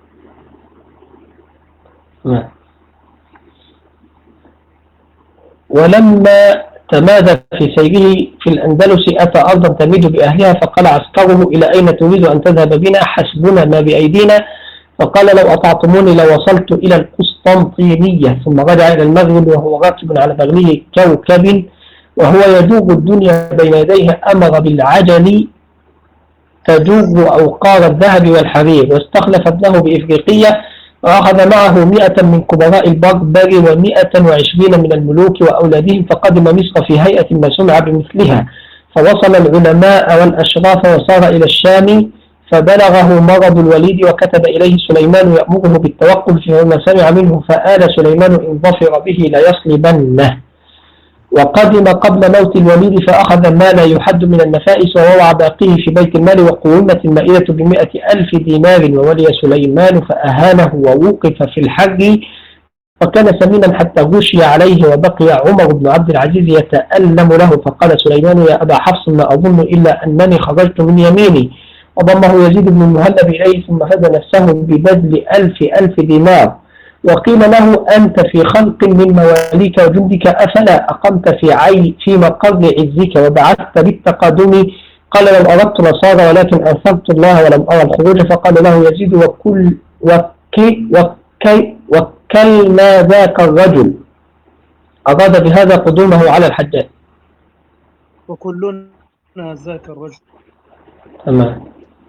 ولما تمادى في سيره في الأندلس أتى أرضا تميد بأهلها فقال عسكره إلى أين تريد أن تذهب بنا؟ حسبنا ما بأيدينا. فقال لو أطعتموني لوصلت إلى القسطنطينية. ثم رجع إلى المغرب وهو راكب على بغله كوكب وهو يدوب الدنيا بين يديه، أمر بالعجل تجوب أوقار الذهب والحرير، واستخلف ابنه بإفريقية وأخذ معه مئة من كبراء البربر ومئة وعشرين من الملوك وأولادهم، فقدم مصر في هيئة ما سمع بمثلها، فوصل العلماء والأشراف وصار إلى الشام، فبلغه مرض الوليد وكتب إليه سليمان يأمره بالتوقف فيما سمع منه، فآل سليمان إن ظفر به ليصلبنه. وقدم قبل موت الوليد فأخذ ما لا يحد من النفائس ووضع باقيه في بيت المال، وقومت المائدة بمئة ألف دينار، وولي سليمان فأهانه ووقف في الحج فكان سمينا حتى غشي عليه، وبقي عمر بن عبد العزيز يتألم له، فقال سليمان يا أبا حفص ما أظن إلا أنني خرجت من يميني، وضمه يزيد بن المهلب إليه ثم فدى نفسه ببذل ألف ألف دينار. وقيل له أنت في خلق من مواليك وجندك أفلا أقمت في عي في مقر عزك وبعثت بالتقدم. قال لو أردت لصار ولكن أنفقت الله ولم أرى الخروج. فقال له يزيد وكل وكي وكي وكلنا ذاك الرجل، أراد بهذا قدومه على الحجاج. وكلنا ذاك الرجل. تمام.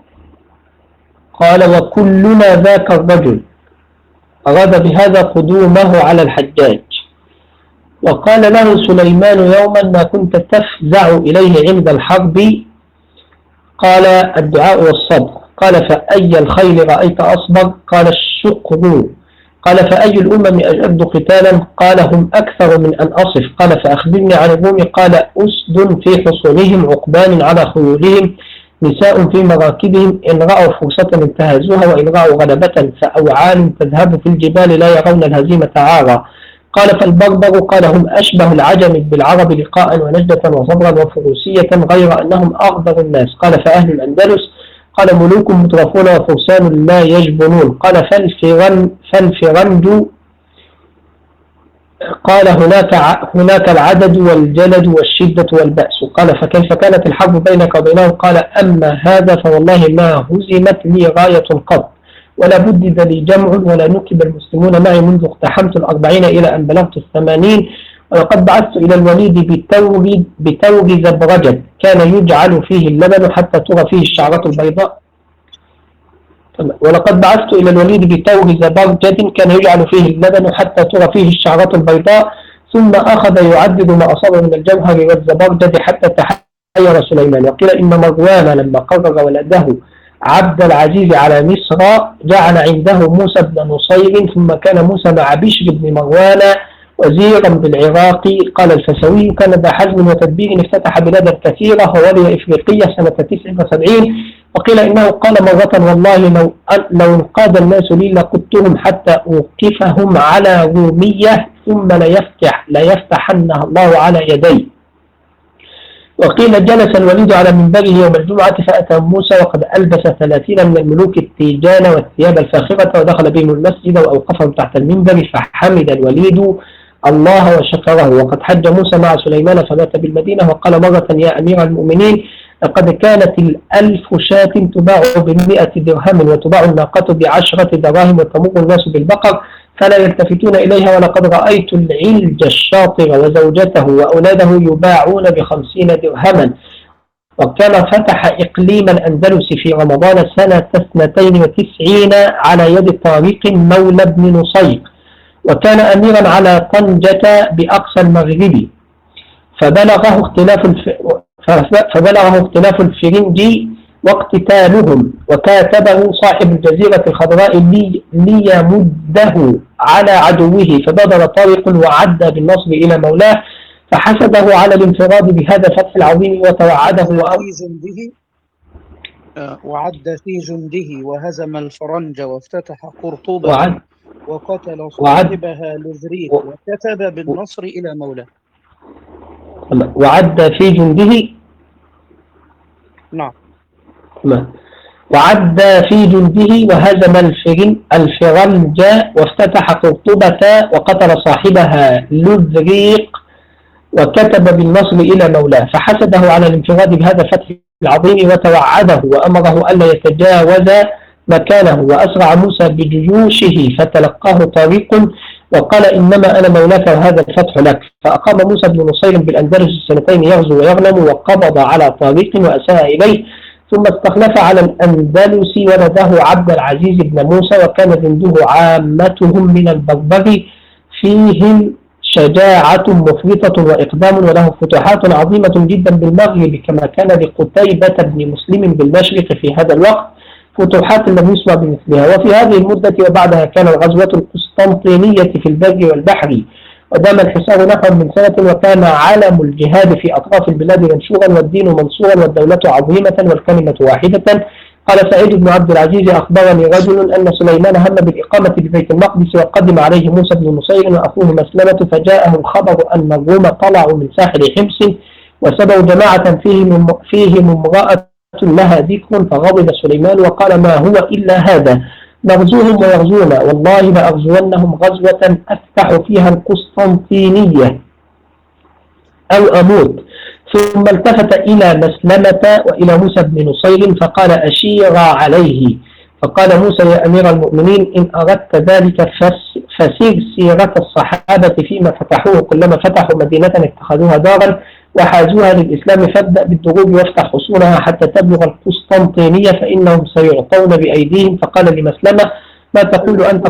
قال وكلنا ذاك الرجل، أراد بهذا قدومه على الحجاج. وقال له سليمان يوما ما كنت تفزع إليه عند الحرب؟ قال الدعاء والصبر. قال فأي الخيل رأيت أصبر؟ قال الشكر. قال فأي الأمم أشد قتالا؟ قال هم أكثر من أن أصف. قال فأخبرني عن الروم. قال أسد في حصونهم، عقبان على خيولهم، نساء في مراكبهم، إن رأوا فرصة انتهزوها، وإن رأوا غلبة فأوعال تذهب في الجبال لا يرون الهزيمة عارا. قال فالبربر. قال هم أشبه العجم بالعرب لقاء ونجدة وصبرا وفروسية، غير أنهم أغدر الناس. قال فأهل الأندلس. قال ملوك مترفون وفرسان لا يجبنون. قال فالفرن فالفرنج. قال هناك هناك العدد والجلد والشدة والبأس. قال فكيف كانت الحرب بينك وبينهم؟ قال أما هذا فوالله ما هزمت لي راية قط، ولا بدد لي جمع، ولا نكب المسلمون معي منذ اقتحمت الأربعين إلى أن بلغت الثمانين. ولقد بعثت إلى الوليد بتور بتور زبرجد كان يجعل فيه اللبن حتى ترى فيه الشعرة البيضاء. ولقد بعثت إلى الوليد بتور زبرجد كان يجعل فيه اللبن حتى ترى فيه الشعرة البيضاء. ثم أخذ يعدد ما أصاب من الجوهر والزبرجد حتى تحير سليمان. وقيل إن مروان لما قرر ولده عبد العزيز على مصر جعل عنده موسى بن نصير، ثم كان موسى مع بشر بن مروان وزيرا بالعراق. قال الفسوي كان ذا حزم وتدبير، افتتح بلادا كثيرة وولي إفريقية سنة تسع وسبعين. وقيل إنه قال مرة والله لو لو انقاد الناس لي لقدتهم حتى أوقفهم على رومية ثم ليفتح ليفتحنها الله على يدي. وقيل جلس الوليد على منبره يوم الجمعة فأتى موسى وقد ألبس ثلاثين من الملوك التيجان والثياب الفاخرة، ودخل بهم المسجد وأوقفهم تحت المنبر، فحمد الوليد الله وشكره. وقد حج موسى مع سليمان فمات بالمدينة. وقال مرة يا أمير المؤمنين لقد كانت الألف شاة تباع بمئة درهم وتباع الناقة بعشرة دراهم وتمر الناس بالبقر فلا يلتفتون إليها، ولقد رأيت العلج الشاطر وزوجته وأولاده يباعون بخمسين درهما. وكان فتح إقليم الأندلس في رمضان سنة اثنتين وتسعين على يد طارق مولى بن نصير، وكان أميرا على طنجة بأقصى المغرب. فبلغه اختلاف الف... فبلغه اختلاف الفرنج واقتتالهم، وكاتبه صاحب الجزيرة الخضراء لي ليمده على عدوه، فبادر طارق وعد بالنصر إلى مولاه، فحسده على الانفراد بهذا الفتح العظيم وتوعده في جنده وعد في جنده وهزم الفرنج وافتتح قرطبة وعد وقتل صاحبها لزريق وكتب بالنصر إلى مولاه. وعد في جنده نعم وعد في جنده وهزم الفرن الفرنج وافتتح قرطبة وقتل صاحبها لزريق وكتب بالنصر إلى مولاه، فحسده على الانفراد بهذا الفتح العظيم وتوعده وأمره ألا يتجاوز مكانه. وأسرع موسى بجيوشه فتلقاه طريق وقال إنما أنا مولاك وهذا الفتح لك. فأقام موسى بن نصير بالأندلس سنتين يغزو ويغنم، وقبض على طريق وأساء إليه، ثم استخلف على الأندلس ولده عبد العزيز بن موسى، وكان جنده عامتهم من البربر فيهم شجاعة مفرطة وإقدام، وله فتوحات عظيمة جدا بالمغرب كما كان لقتيبة بن مسلم بالمشرق في هذا الوقت فتوحات لم يسمع بمثلها. وفي هذه المدة وبعدها كان الغزوة القسطنطينية في البر والبحر، ودام الحصار نحو من سنة، وكان علم الجهاد في أطراف البلاد منشورا والدين منصورا والدولة عظيمة والكلمة واحدة. قال سعيد بن عبد العزيز أخبرني رجل أن سليمان هم بالإقامة ببيت المقدس وقدم عليه موسى بن نصير وأخوه مسلمة، فجاءه الخبر أن الروم طلعوا من ساحل حمص وسبوا جماعة فيهم فيهم امرأة لها ذكر، فغضب سليمان وقال ما هو إلا هذا، نغزوهم ويغزونا، والله لأغزونهم غزوة أفتح فيها القسطنطينية أو أموت. ثم التفت إلى مسلمة وإلى موسى بن نصير فقال أشيرا عليه. فقال موسى يا أمير المؤمنين إن أردت ذلك فسير سيرة الصحابة فيما فتحوه، كلما فتحوا مدينة اتخذوها دارا وحازوها للإسلام، فابدأ بالدروب وافتح حصونها حتى تبلغ القسطنطينية فإنهم سيعطون بأيديهم. فقال لمسلمة ما تقول أنت؟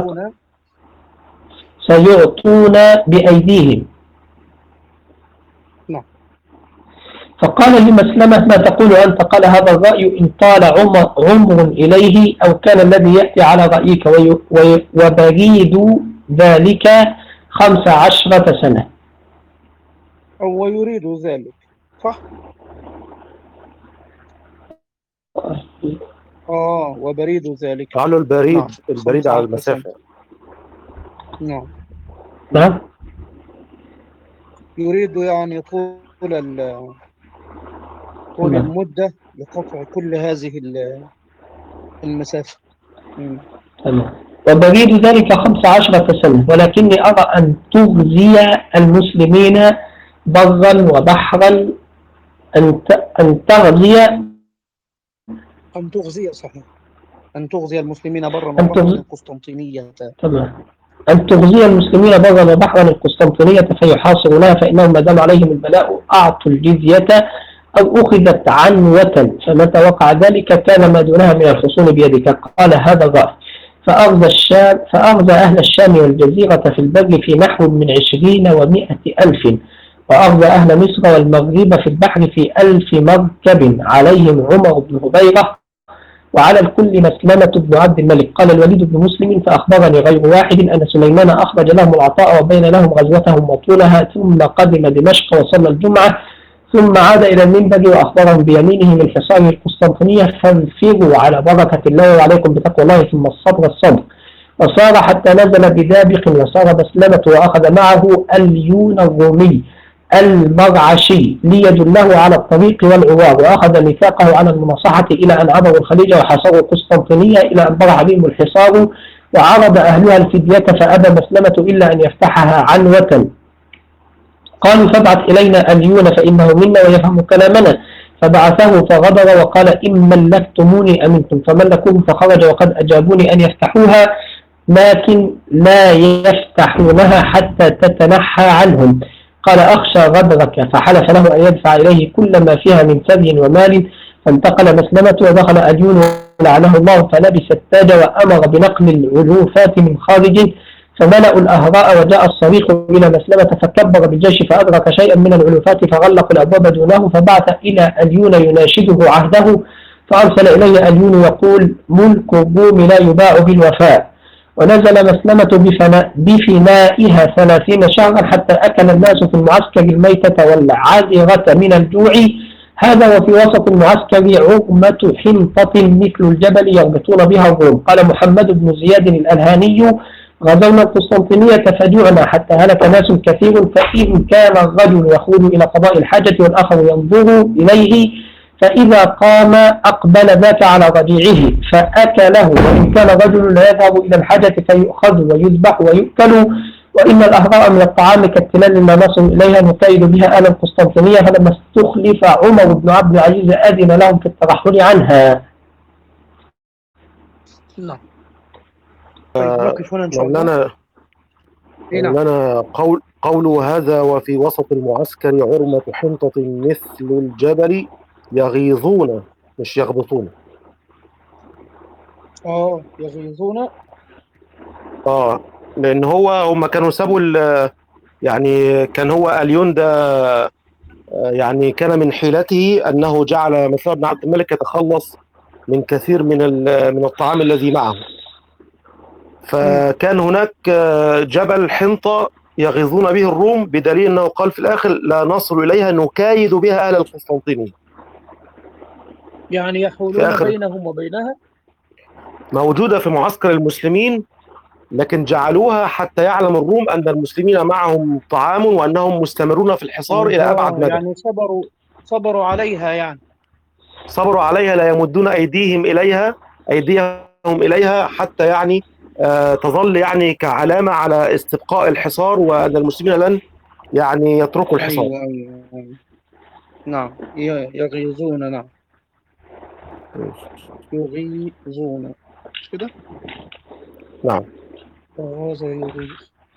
سيعطون بأيديهم. فقال لمسلمة ما تقول أنت؟ قال هذا الرأي إن طال عمر, عمر إليه أو كان الذي يأتي على رأيك، وبريد ذلك خمس عشرة سنة. أو يريد ذلك صح؟ آه وبريد ذلك قالوا البريد نعم. البريد على المسافة. نعم نعم يريد يعني طول طول نعم. المدة لقطع كل هذه المسافة. تمام. وبريد ذلك خمس عشرة سنة، ولكني أرى أن تغزي المسلمين برا وبحرا، أن أن تغزي أن تغزي صحيح أن تغزي المسلمين برا وبحرا القسطنطينية. تمام. أن تغزي المسلمين برا وبحرا القسطنطينية فيحاصرونها، فإنهم ما دام عليهم البلاء أعطوا الجزية أو أخذت عنوة، فمتى وقع ذلك كان ما دونها من الحصون بيدك. قال هذا الرأي. فأغزى الشام فأغزى أهل الشام والجزيرة في البر في نحو من عشرين ومائة ألف، وأغزى أهل مصر والمغرب في البحر في ألف مركب عليهم عمر بن هبيرة وعلى الكل مسلمة بن عبد الملك. قال الوليد بن مسلم فأخبرني غير واحد أن سليمان أخرج لهم العطاء وبين لهم غزوتهم وطولها، ثم قدم دمشق وصلى الجمعة ثم عاد إلى المنبر وأخبرهم بيمينه من حصار القسطنطينية فانفروا على بركة الله وعليكم بتقوى الله ثم الصبر الصبر. وصار حتى نزل بدابق وصار مسلمة وأخذ معه اليون الرومي المرعشي ليدله على الطريق والعوار، وأخذ ميثاقه على المناصحة إلى أن عبروا الخليج وحاصروا القسطنطينية إلى أن برح بهم الحصار وعرض أهلها الفدية فأبى مسلمة إلا أن يفتحها عنوة. قالوا فابعث إلينا اليون فإنه منا ويفهم كلامنا، فبعثه فغدر وقال إن ملكتموني أمنتم، فملكوه فخرج وقد أجابوني أن يفتحوها لكن لا يفتحونها حتى تتنحى عنهم. قال أخشى غدرك، فحلف له أن يدفع إليه كل ما فيها من ثدي ومال. فانتقل مسلمة ودخل اليون لعنه الله فلبس التاج وأمر بنقل العلوفات من خارج، فملأوا الأهراء وجاء الصريخ إلى مسلمة فكبر بالجيش فأدرك شيئا من العلوفات فغلق الأبواب دونه، فبعث إلى اليون يناشده عهده، فأرسل إليه اليون يقول ملك الروم لا يباع بالوفاء. ونزل مسلمة بفنائها ثلاثين شهرا حتى أكل الناس في المعسكر الميتة والعذرة من الجوع. هذا وفي وسط المعسكر عقمة حنطة مثل الجبل يربطون بها الروم. قال محمد بن زياد الألهاني غزونا القسطنطينية فجوعنا حتى هلك ناس كثير، فإن كان الرجل يخرج إلى قضاء الحاجة والآخر ينظر إليه فإذا قام أقبل ذاك على رجيعه فأكله، وإن كان رجل لا يذهب إلى الحاجة فيؤخذ ويذبح ويؤكل. وإن الأهراء من الطعام كالتلال لا نصل إليها نكيد بها آل القسطنطينية، فلما استخلف عمر بن عبد العزيز أذن لهم في الترحل عنها. نعم. مولانا مولانا قول قوله هذا وفي وسط المعسكر عرمة حنطة مثل الجبل يغيظون مش يغبطون. اه يغيظون اه لان هو هم كانوا سابوا يعني كان هو اليون ده يعني كان من حيلته انه جعل مسلمة بن عبد الملك يتخلص من كثير من من الطعام الذي معه، فكان هناك جبل حنطة يغيظون به الروم، بدليل انه قال في الاخر لا نصل اليها نكايد بها اهل القسطنطينية، يعني يحولون بينهم وبينها. موجودة في معسكر المسلمين، لكن جعلوها حتى يعلم الروم أن المسلمين معهم طعام وأنهم مستمرون في الحصار إلى أبعد مدى. يعني صبروا صبروا عليها يعني صبروا عليها لا يمدون أيديهم إليها أيديهم إليها حتى يعني آه، تظل يعني كعلامة على استبقاء الحصار، وأن المسلمين لن يعني يتركوا الحصار. أيوة أيوة أيوة. نعم ي- يغيظون. نعم يغيظون، مش كده؟ نعم. فهذا يغيظ.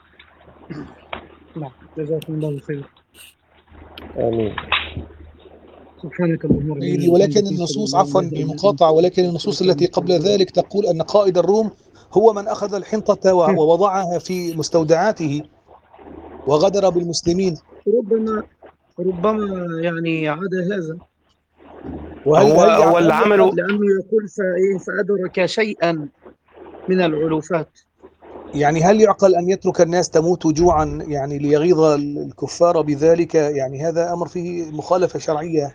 نعم جزاكم الله خير. آمين. سبحانك اللهم سيدي، ربنا ولكن وبحمدك نشهد النصوص، أن لا عفوا إله إلا أنت بالمقاطعة، ولكن نستغفرك النصوص ونتوب التي إليك. قبل ذلك تقول أن قائد الروم هو من أخذ الحنطة و- ووضعها في مستودعاته وغدر بالمسلمين. ربما ربما يعني عدا هذا، وهل هو هل هو يعقل اللي عمله لأنه يقول فإيه فأدرك شيئا من العلوفات. يعني هل يعقل أن يترك الناس تموت جوعا يعني ليغيظ الكفار بذلك؟ يعني هذا أمر فيه مخالفة شرعية.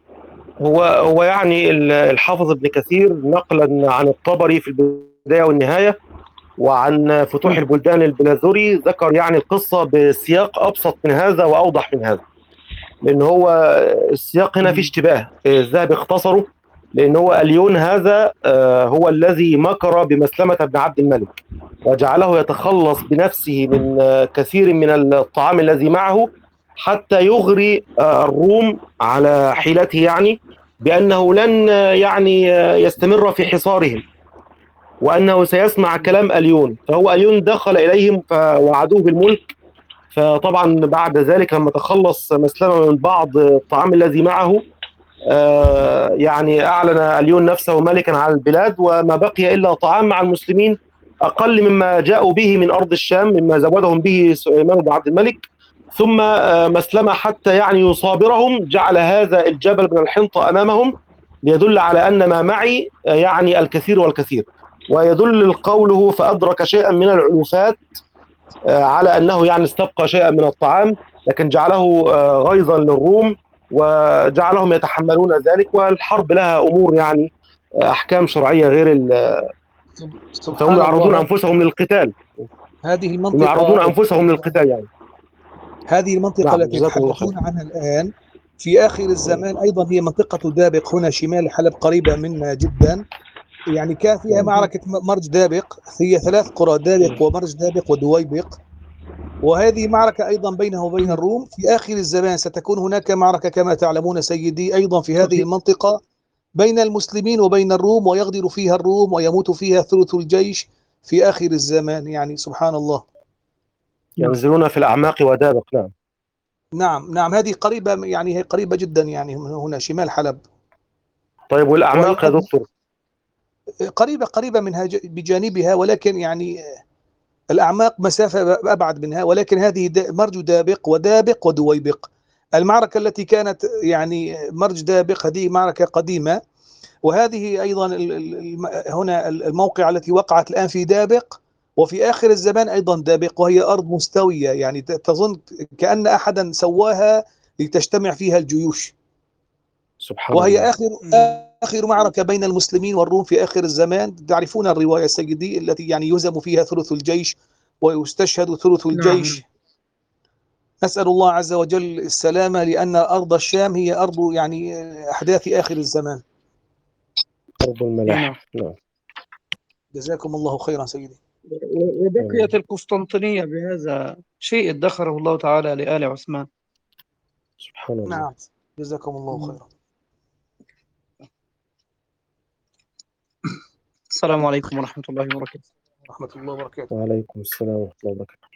هو هو يعني ال- الحافظ ابن كثير نقلا عن الطبري في البداية والنهاية، وعن فتوح البلدان البلاذري، ذكر يعني القصة بسياق أبسط من هذا وأوضح من هذا، لأن هو السياق هنا فيه اشتباه. الذهبي اختصره، لأن هو أليون هذا آه، هو الذي مكر بمسلمة بن عبد الملك وجعله يتخلص بنفسه من آه، كثير من الطعام الذي معه، حتى يغري آه، الروم على حيلته، يعني بأنه لن آه، يعني آه، يستمر في حصارهم، وأنه سيسمع كلام أليون. فهو أليون دخل إليهم فوعدوه بالملك. فطبعا بعد ذلك لما تخلص مسلمة من بعض الطعام الذي معه، آه، يعني أعلن أليون نفسه ملكا على البلاد، وما بقي إلا طعام مع المسلمين أقل مما جاءوا به من أرض الشام، مما زودهم به سليمان بن عبد الملك. ثم آه، مسلمة حتى يعني يصابرهم جعل هذا الجبل من الحنطة أمامهم، ليدل على أن ما معي آه، يعني الكثير والكثير، ويدل قوله فأدرك شيئا من العلوفات آه، على أنه يعني استبقى شيئا من الطعام، لكن جعله آه، غيظا للروم وجعلهم يتحملون ذلك. والحرب لها أمور يعني آه، أحكام شرعية غير ال- فهم سبحان يعرضون الله. أنفسهم للقتال، هذه هم يعرضون المنطقة أنفسهم للقتال يعني. هذه المنطقة نعم التي جزاكم الله خير. يتحدثون عنها الآن في آخر الزمان أيضا هي منطقة دابق هنا شمال حلب، قريبة منا جدا. يعني كان فيها معركة مرج دابق، هي ثلاث قرى: دابق ومرج دابق ودويبق. وهذه معركة أيضا بينه وبين الروم. في آخر الزمان ستكون هناك معركة كما تعلمون سيدي أيضا في هذه المنطقة بين المسلمين وبين الروم، ويغدر فيها الروم ويموت فيها ثلث الجيش في آخر الزمان. يعني سبحان الله. ينزلون في الأعماق ودابق. نعم. نعم نعم هذه قريبة، يعني هي قريبة جدا، يعني من هنا شمال حلب. طيب وهي والأعماق يا أيضا دكتور؟ قريبة قريبة منها ج- بجانبها، ولكن يعني الأعماق مسافة أبعد منها. ولكن هذه دا- مرج دابق ودابق ودويبق. المعركة التي كانت يعني مرج دابق هذه معركة قديمة، وهذه أيضا ال- ال- الم- هنا الموقع التي وقعت الآن في دابق، وفي آخر الزمان أيضا دابق، وهي أرض مستوية، يعني ت- تظن كأن أحدا سواها لتجتمع فيها الجيوش. سبحان وهي الله. آخر آخر معركة بين المسلمين والروم في آخر الزمان. تعرفون الرواية سيدي التي يعني يهزم فيها ثلث الجيش ويستشهد ثلث الجيش. نسأل الله عز وجل السلامة، لأن أرض الشام هي أرض يعني أحداث آخر الزمان. أرض الملاحم. نعم. جزاكم الله خيرا سيدي. وبقيت القسطنطينية بهذا شيء ادخره الله تعالى لآل عثمان. سبحان الله. نعم جزاكم الله خيرا. السلام عليكم ورحمة الله وبركاته. ورحمة الله وبركاته. وعليكم السلام ورحمة الله وبركاته.